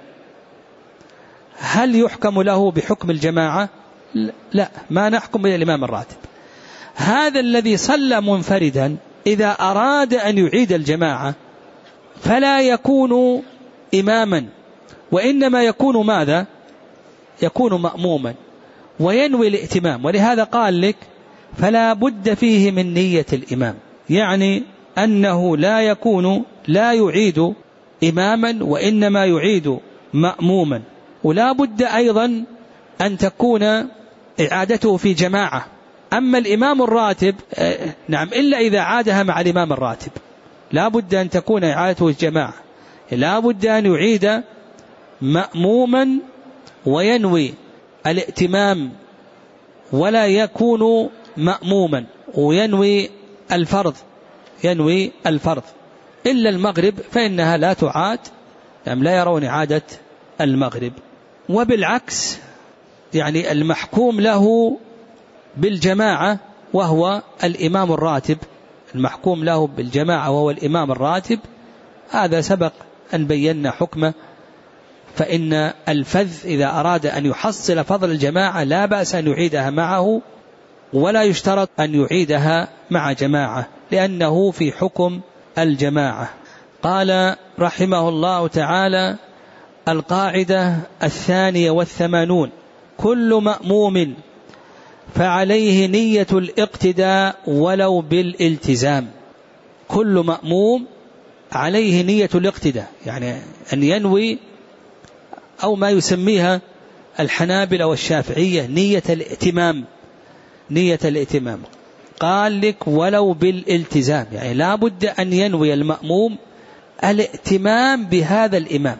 هل يحكم له بحكم الجماعة؟ لا، ما نحكم بالإمام الراتب. هذا الذي صلى منفردا إذا أراد أن يعيد الجماعة فلا يكون إماما، وإنما يكون ماذا؟ يكون مأموما وينوي الائتمام. ولهذا قال لك فلا بد فيه من نية الإمام، يعني أنه لا يكون لا يعيد إماما وإنما يعيد مأموما. ولا بد أيضا أن تكون إعادته في جماعة. أما الإمام الراتب نعم إلا إذا عادها مع الإمام الراتب، لا بد أن تكون إعادته الجماعة، لا بد أن يعيد مأموما وينوي الائتمام، ولا يكون مأموما وينوي الفرض، ينوي الفرض إلا المغرب فإنها لا تعاد، يعني لا يرون إعادة المغرب. وبالعكس يعني المحكوم له بالجماعة وهو الإمام الراتب، المحكوم له بالجماعة وهو الإمام الراتب، هذا سبق أن بينا حكمه فإن الفذ إذا أراد أن يحصل فضل الجماعة لا بأس أن يعيدها معه، ولا يشترط أن يعيدها مع جماعة لأنه في حكم الجماعة. قال رحمه الله تعالى: القاعدة الثانية والثمانون: كل مأموم فعليه نية الاقتداء ولو بالالتزام. كل مأموم عليه نية الاقتداء، يعني أن ينوي، أو ما يسميها الحنابلة والشافعية نية الائتمام. نية الائتمام قال لك ولو بالالتزام، يعني لا بد أن ينوي المأموم الائتمام بهذا الإمام،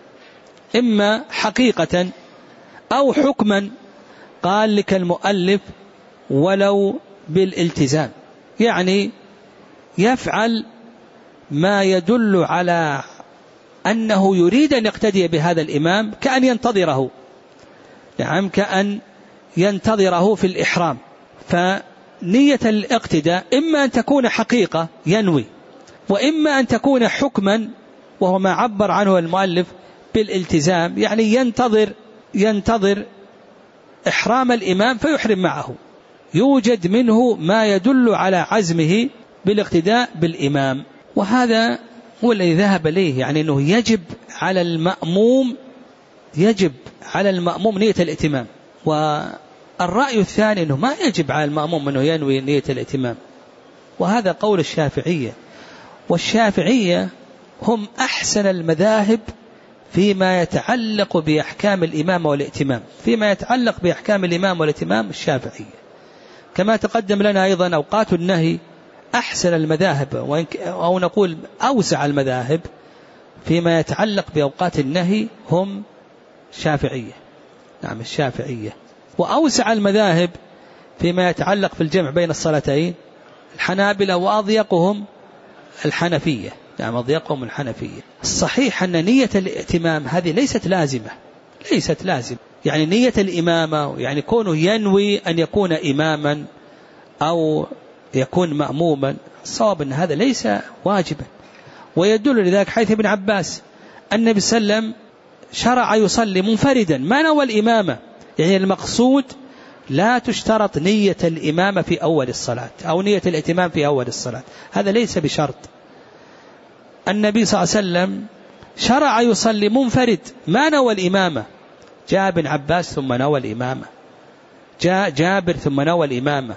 إما حقيقة أو حكما. قال لك المؤلف ولو بالالتزام، يعني يفعل ما يدل على أنه يريد أن يقتدي بهذا الإمام، كأن ينتظره، نعم، كأن ينتظره في الإحرام. فنية الاقتداء إما أن تكون حقيقة ينوي، وإما أن تكون حكما، وهو ما عبر عنه المؤلف بالالتزام، يعني ينتظر ينتظر إحرام الإمام فيحرم معه. يوجد منه ما يدل على عزمه بالاقتداء بالإمام، وهذا هو الذي ذهب إليه، يعني أنه يجب على المأموم يجب على المأموم نية الائتمام. والرأي الثاني أنه ما يجب على المأموم أنه ينوي نية الائتمام، وهذا قول الشافعية. والشافعية هم أحسن المذاهب فيما يتعلق بأحكام الإمام والائتمام. فيما يتعلق بأحكام الإمام والائتمام الشافعية، كما تقدم لنا أيضا أوقات النهي أحسن المذاهب، أو نقول أوسع المذاهب فيما يتعلق بأوقات النهي هم شافعية. نعم الشافعية. وأوسع المذاهب فيما يتعلق في الجمع بين الصلاتين الحنابلة، وأضيقهم الحنفية. نعم أضيقهم الحنفية. الصحيح أن نية الائتمام هذه ليست لازمة، ليست لازمة، يعني نية الإمامة، يعني كونه ينوي أن يكون إماما أو يكون مأموما، الصواب أن هذا ليس واجبا. ويدل لذلك حيث ابن عباس النبي صلى الله عليه وسلم شرع يصلي منفردا ما نوى الإمامة، يعني المقصود لا تشترط نية الإمامة في أول الصلاة أو نية الائتمام في أول الصلاة، هذا ليس بشرط. النبي صلى الله عليه وسلم شرع يصلي منفرد ما نوى الإمامة، جاء ابن عباس ثم نوى الإمامة، جاء جابر ثم نوى الإمامة.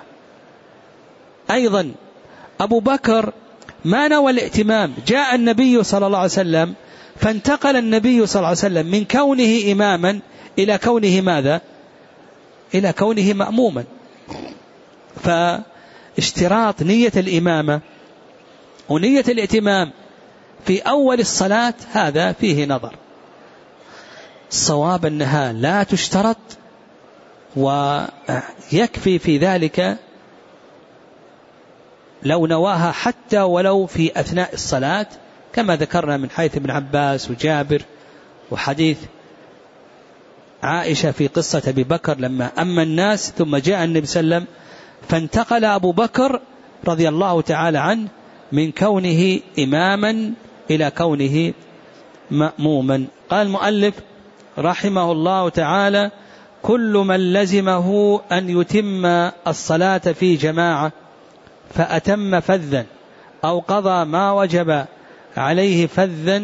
أيضا أبو بكر ما نوى الائتمام، جاء النبي صلى الله عليه وسلم فانتقل النبي صلى الله عليه وسلم من كونه إماما إلى كونه ماذا؟ إلى كونه مأموما. فاشتراط نية الإمامة ونية الائتمام في أول الصلاة هذا فيه نظر. الصواب أنها لا تشترط، ويكفي في ذلك لو نواها حتى ولو في أثناء الصلاة، كما ذكرنا من حيث ابن عباس وجابر وحديث عائشة في قصة أبي بكر لما أما الناس ثم جاء النبي صلى الله عليه وسلم فانتقل أبو بكر رضي الله تعالى عنه من كونه إماما إلى كونه مأموما. قال المؤلف رحمه الله تعالى: كل من لزمه أن يتم الصلاة في جماعة فأتم فذا أو قضى ما وجب عليه فذا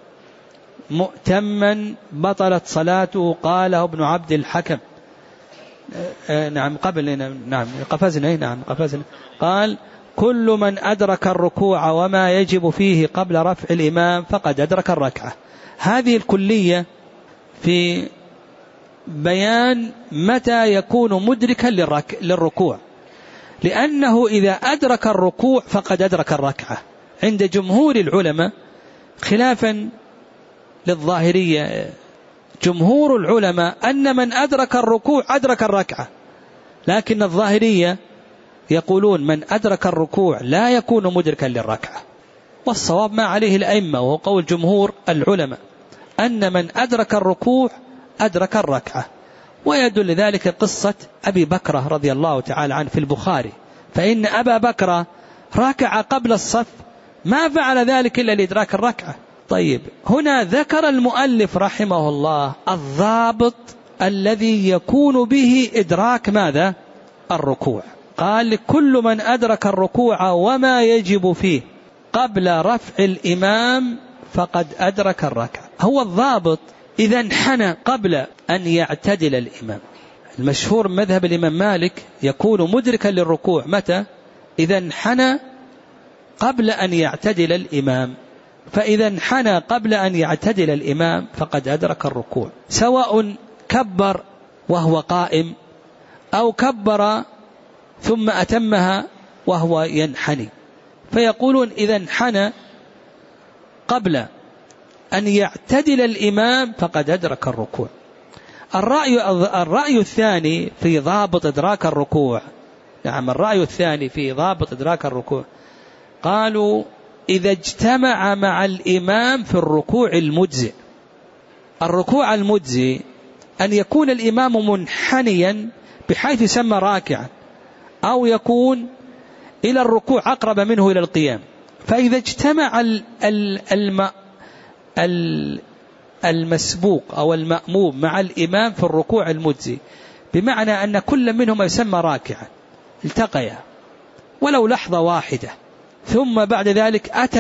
مؤتما بطلت صلاته. قاله ابن عبد الحكم. نعم قبل نعم قفزنا نعم قفزنا قال: كل من أدرك الركوع وما يجب فيه قبل رفع الإمام فقد أدرك الركعة. هذه الكلية في بيان متى يكون مدركا للركوع، لأنه إذا أدرك الركوع فقد أدرك الركعة عند جمهور العلماء، خلافا للظاهرية. جمهور العلماء أن من أدرك الركوع أدرك الركعة، لكن الظاهرية يقولون من أدرك الركوع لا يكون مدركا للركعة. والصواب ما عليه الأئمة وهو قول جمهور العلماء أن من أدرك الركوع أدرك الركعة. ويدل ذلك قصة أبي بكر رضي الله تعالى عنه في البخاري، فإن أبا بكر ركع قبل الصف ما فعل ذلك إلا لإدراك الركعة، طيب، هنا ذكر المؤلف رحمه الله الضابط الذي يكون به إدراك ماذا؟ الركوع. قال كل من أدرك الركوع وما يجب فيه قبل رفع الإمام فقد أدرك الركعة. هو الضابط إذا انحنى قبل أن يعتدل الإمام. المشهور مذهب الإمام مالك يكون مدركا للركوع متى؟ إذا انحنى قبل أن يعتدل الإمام. فإذا انحنى قبل أن يعتدل الإمام فقد أدرك الركوع، سواء كبر وهو قائم أو كبر ثم أتمها وهو ينحني. فيقولون إذا انحنى قبل أن يعتدل الإمام فقد أدرك الركوع. الرأي, الرأي الثاني في ضابط إدراك الركوع، نعم الرأي الثاني في ضابط إدراك الركوع، قالوا إذا اجتمع مع الإمام في الركوع المجزئ. الركوع المجزئ أن يكون الإمام منحنيا بحيث يسمى راكعا، أو يكون إلى الركوع أقرب منه إلى القيام. فإذا اجتمع المسبوق أو المأموم مع الإمام في الركوع المجزئ، بمعنى أن كل منهما يسمى راكعا، التقيا ولو لحظة واحدة، ثم بعد ذلك أتى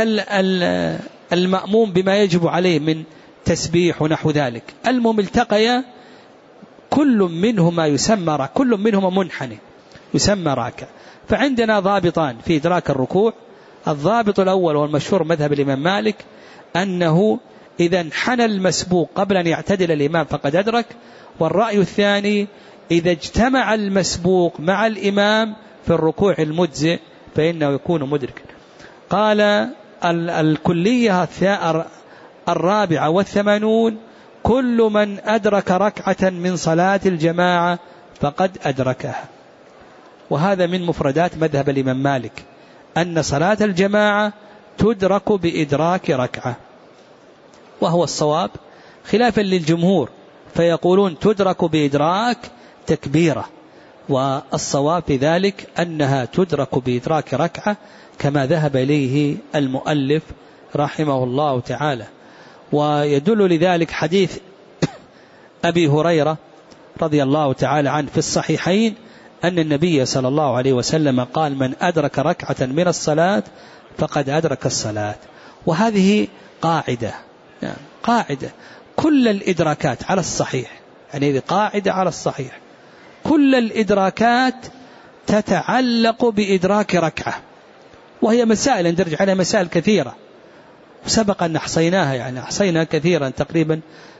المأموم بما يجب عليه من تسبيح ونحو ذلك، المهم التقيا، كل منهما يسمى راكع، كل منهما منحني يسمى راكع. فعندنا ضابطان في إدراك الركوع. الضابط الأول والمشهور مذهب الإمام مالك أنه إذا انحنى المسبوق قبل أن يعتدل الإمام فقد أدرك. والرأي الثاني إذا اجتمع المسبوق مع الإمام في الركوع المجزئ فإنه يكون مدركا. قال الكلية الرابعة والثمانون كل من أدرك ركعة من صلاة الجماعة فقد أدركها. وهذا من مفردات مذهب الإمام مالك أن صلاة الجماعة تدرك بإدراك ركعة، وهو الصواب خلافا للجمهور فيقولون تدرك بإدراك تكبيرة، والصواب في ذلك أنها تدرك بإدراك ركعة كما ذهب إليه المؤلف رحمه الله تعالى. ويدل لذلك حديث أبي هريرة رضي الله تعالى عنه في الصحيحين أن النبي صلى الله عليه وسلم قال من أدرك ركعة من الصلاة فقد أدرك الصلاة. وهذه قاعدة، يعني قاعدة كل الإدراكات على الصحيح، يعني هذه قاعدة على الصحيح، كل الإدراكات تتعلق بإدراك ركعة، وهي مسائل ندرج عليها مسائل كثيرة سبق أن أحصيناها، يعني أحصينا كثيرا تقريبا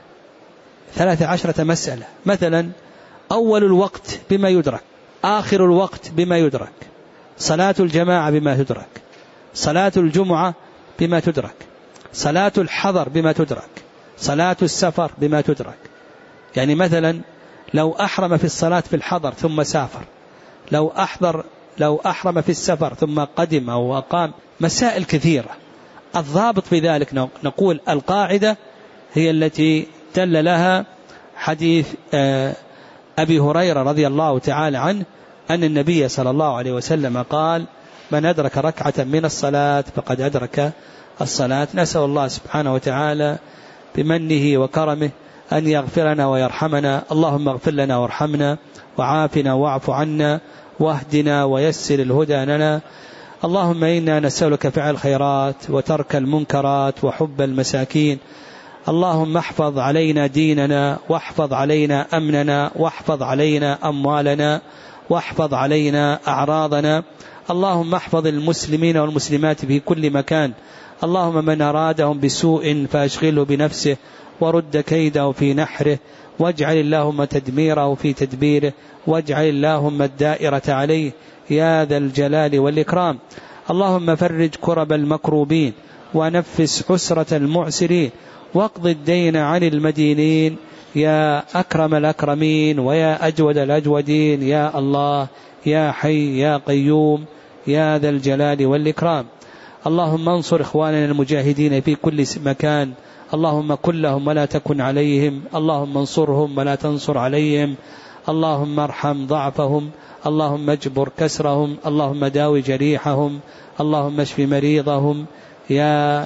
ثلاثة عشرة مسألة. مثلا أول الوقت بما يدرك، آخر الوقت بما يدرك، صلاة الجماعة بما تدرك، صلاة الجمعة بما تدرك، صلاة الحضر بما تدرك، صلاة السفر بما تدرك. يعني مثلا لو أحرم في الصلاة في الحضر ثم سافر، لو أحضر لو أحرم في السفر ثم قدم أو أقام، مسائل كثيرة. الضابط في ذلك نقول القاعدة هي التي دل لها حديث أبي هريرة رضي الله تعالى عنه أن النبي صلى الله عليه وسلم قال من أدرك ركعة من الصلاة فقد أدرك الصلاة. نسأل الله سبحانه وتعالى بمنه وكرمه أن يغفرنا ويرحمنا. اللهم اغفر لنا وارحمنا وعافنا واعف عنا واهدنا ويسر الهدى لنا. اللهم إنا نسألك فعل الخيرات وترك المنكرات وحب المساكين. اللهم احفظ علينا ديننا واحفظ علينا أمننا واحفظ علينا أموالنا واحفظ علينا أعراضنا. اللهم احفظ المسلمين والمسلمات في كل مكان. اللهم من أرادهم بسوء فأشغله بنفسه ورد كيده في نحره، واجعل اللهم تدميره في تدبيره، واجعل اللهم الدائرة عليه يا ذا الجلال والإكرام. اللهم فرج كرب المكروبين ونفس عسرة المعسرين واقض الدين عن المدينين يا أكرم الأكرمين ويا أجود الأجودين يا الله يا حي يا قيوم يا ذا الجلال والإكرام. اللهم انصر إخواننا المجاهدين في كل مكان. اللهم كن لهم ولا تكن عليهم. اللهم انصرهم ولا تنصر عليهم. اللهم ارحم ضعفهم. اللهم اجبر كسرهم. اللهم داوي جريحهم. اللهم اشف مريضهم يا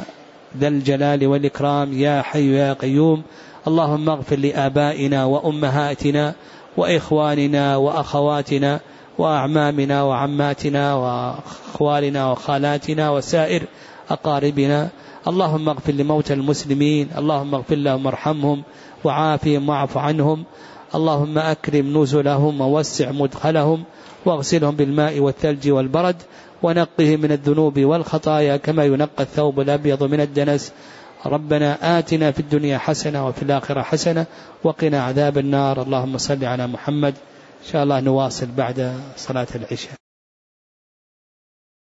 ذا الجلال والإكرام يا حي يا قيوم. اللهم اغفر لآبائنا وأمهاتنا وإخواننا وأخواتنا وأعمامنا وعماتنا وأخوالنا وخالاتنا وسائر أقاربنا. اللهم اغفر لموتى المسلمين، اللهم اغفر لهم وارحمهم وعافهم واعف عنهم. اللهم أكرم نزلهم ووسع مدخلهم واغسلهم بالماء والثلج والبرد ونقهم من الذنوب والخطايا كما ينقى الثوب الأبيض من الدنس. ربنا آتنا في الدنيا حسنة وفي الآخرة حسنة وقنا عذاب النار. اللهم صل على محمد. إن شاء الله نواصل بعد صلاة العشاء.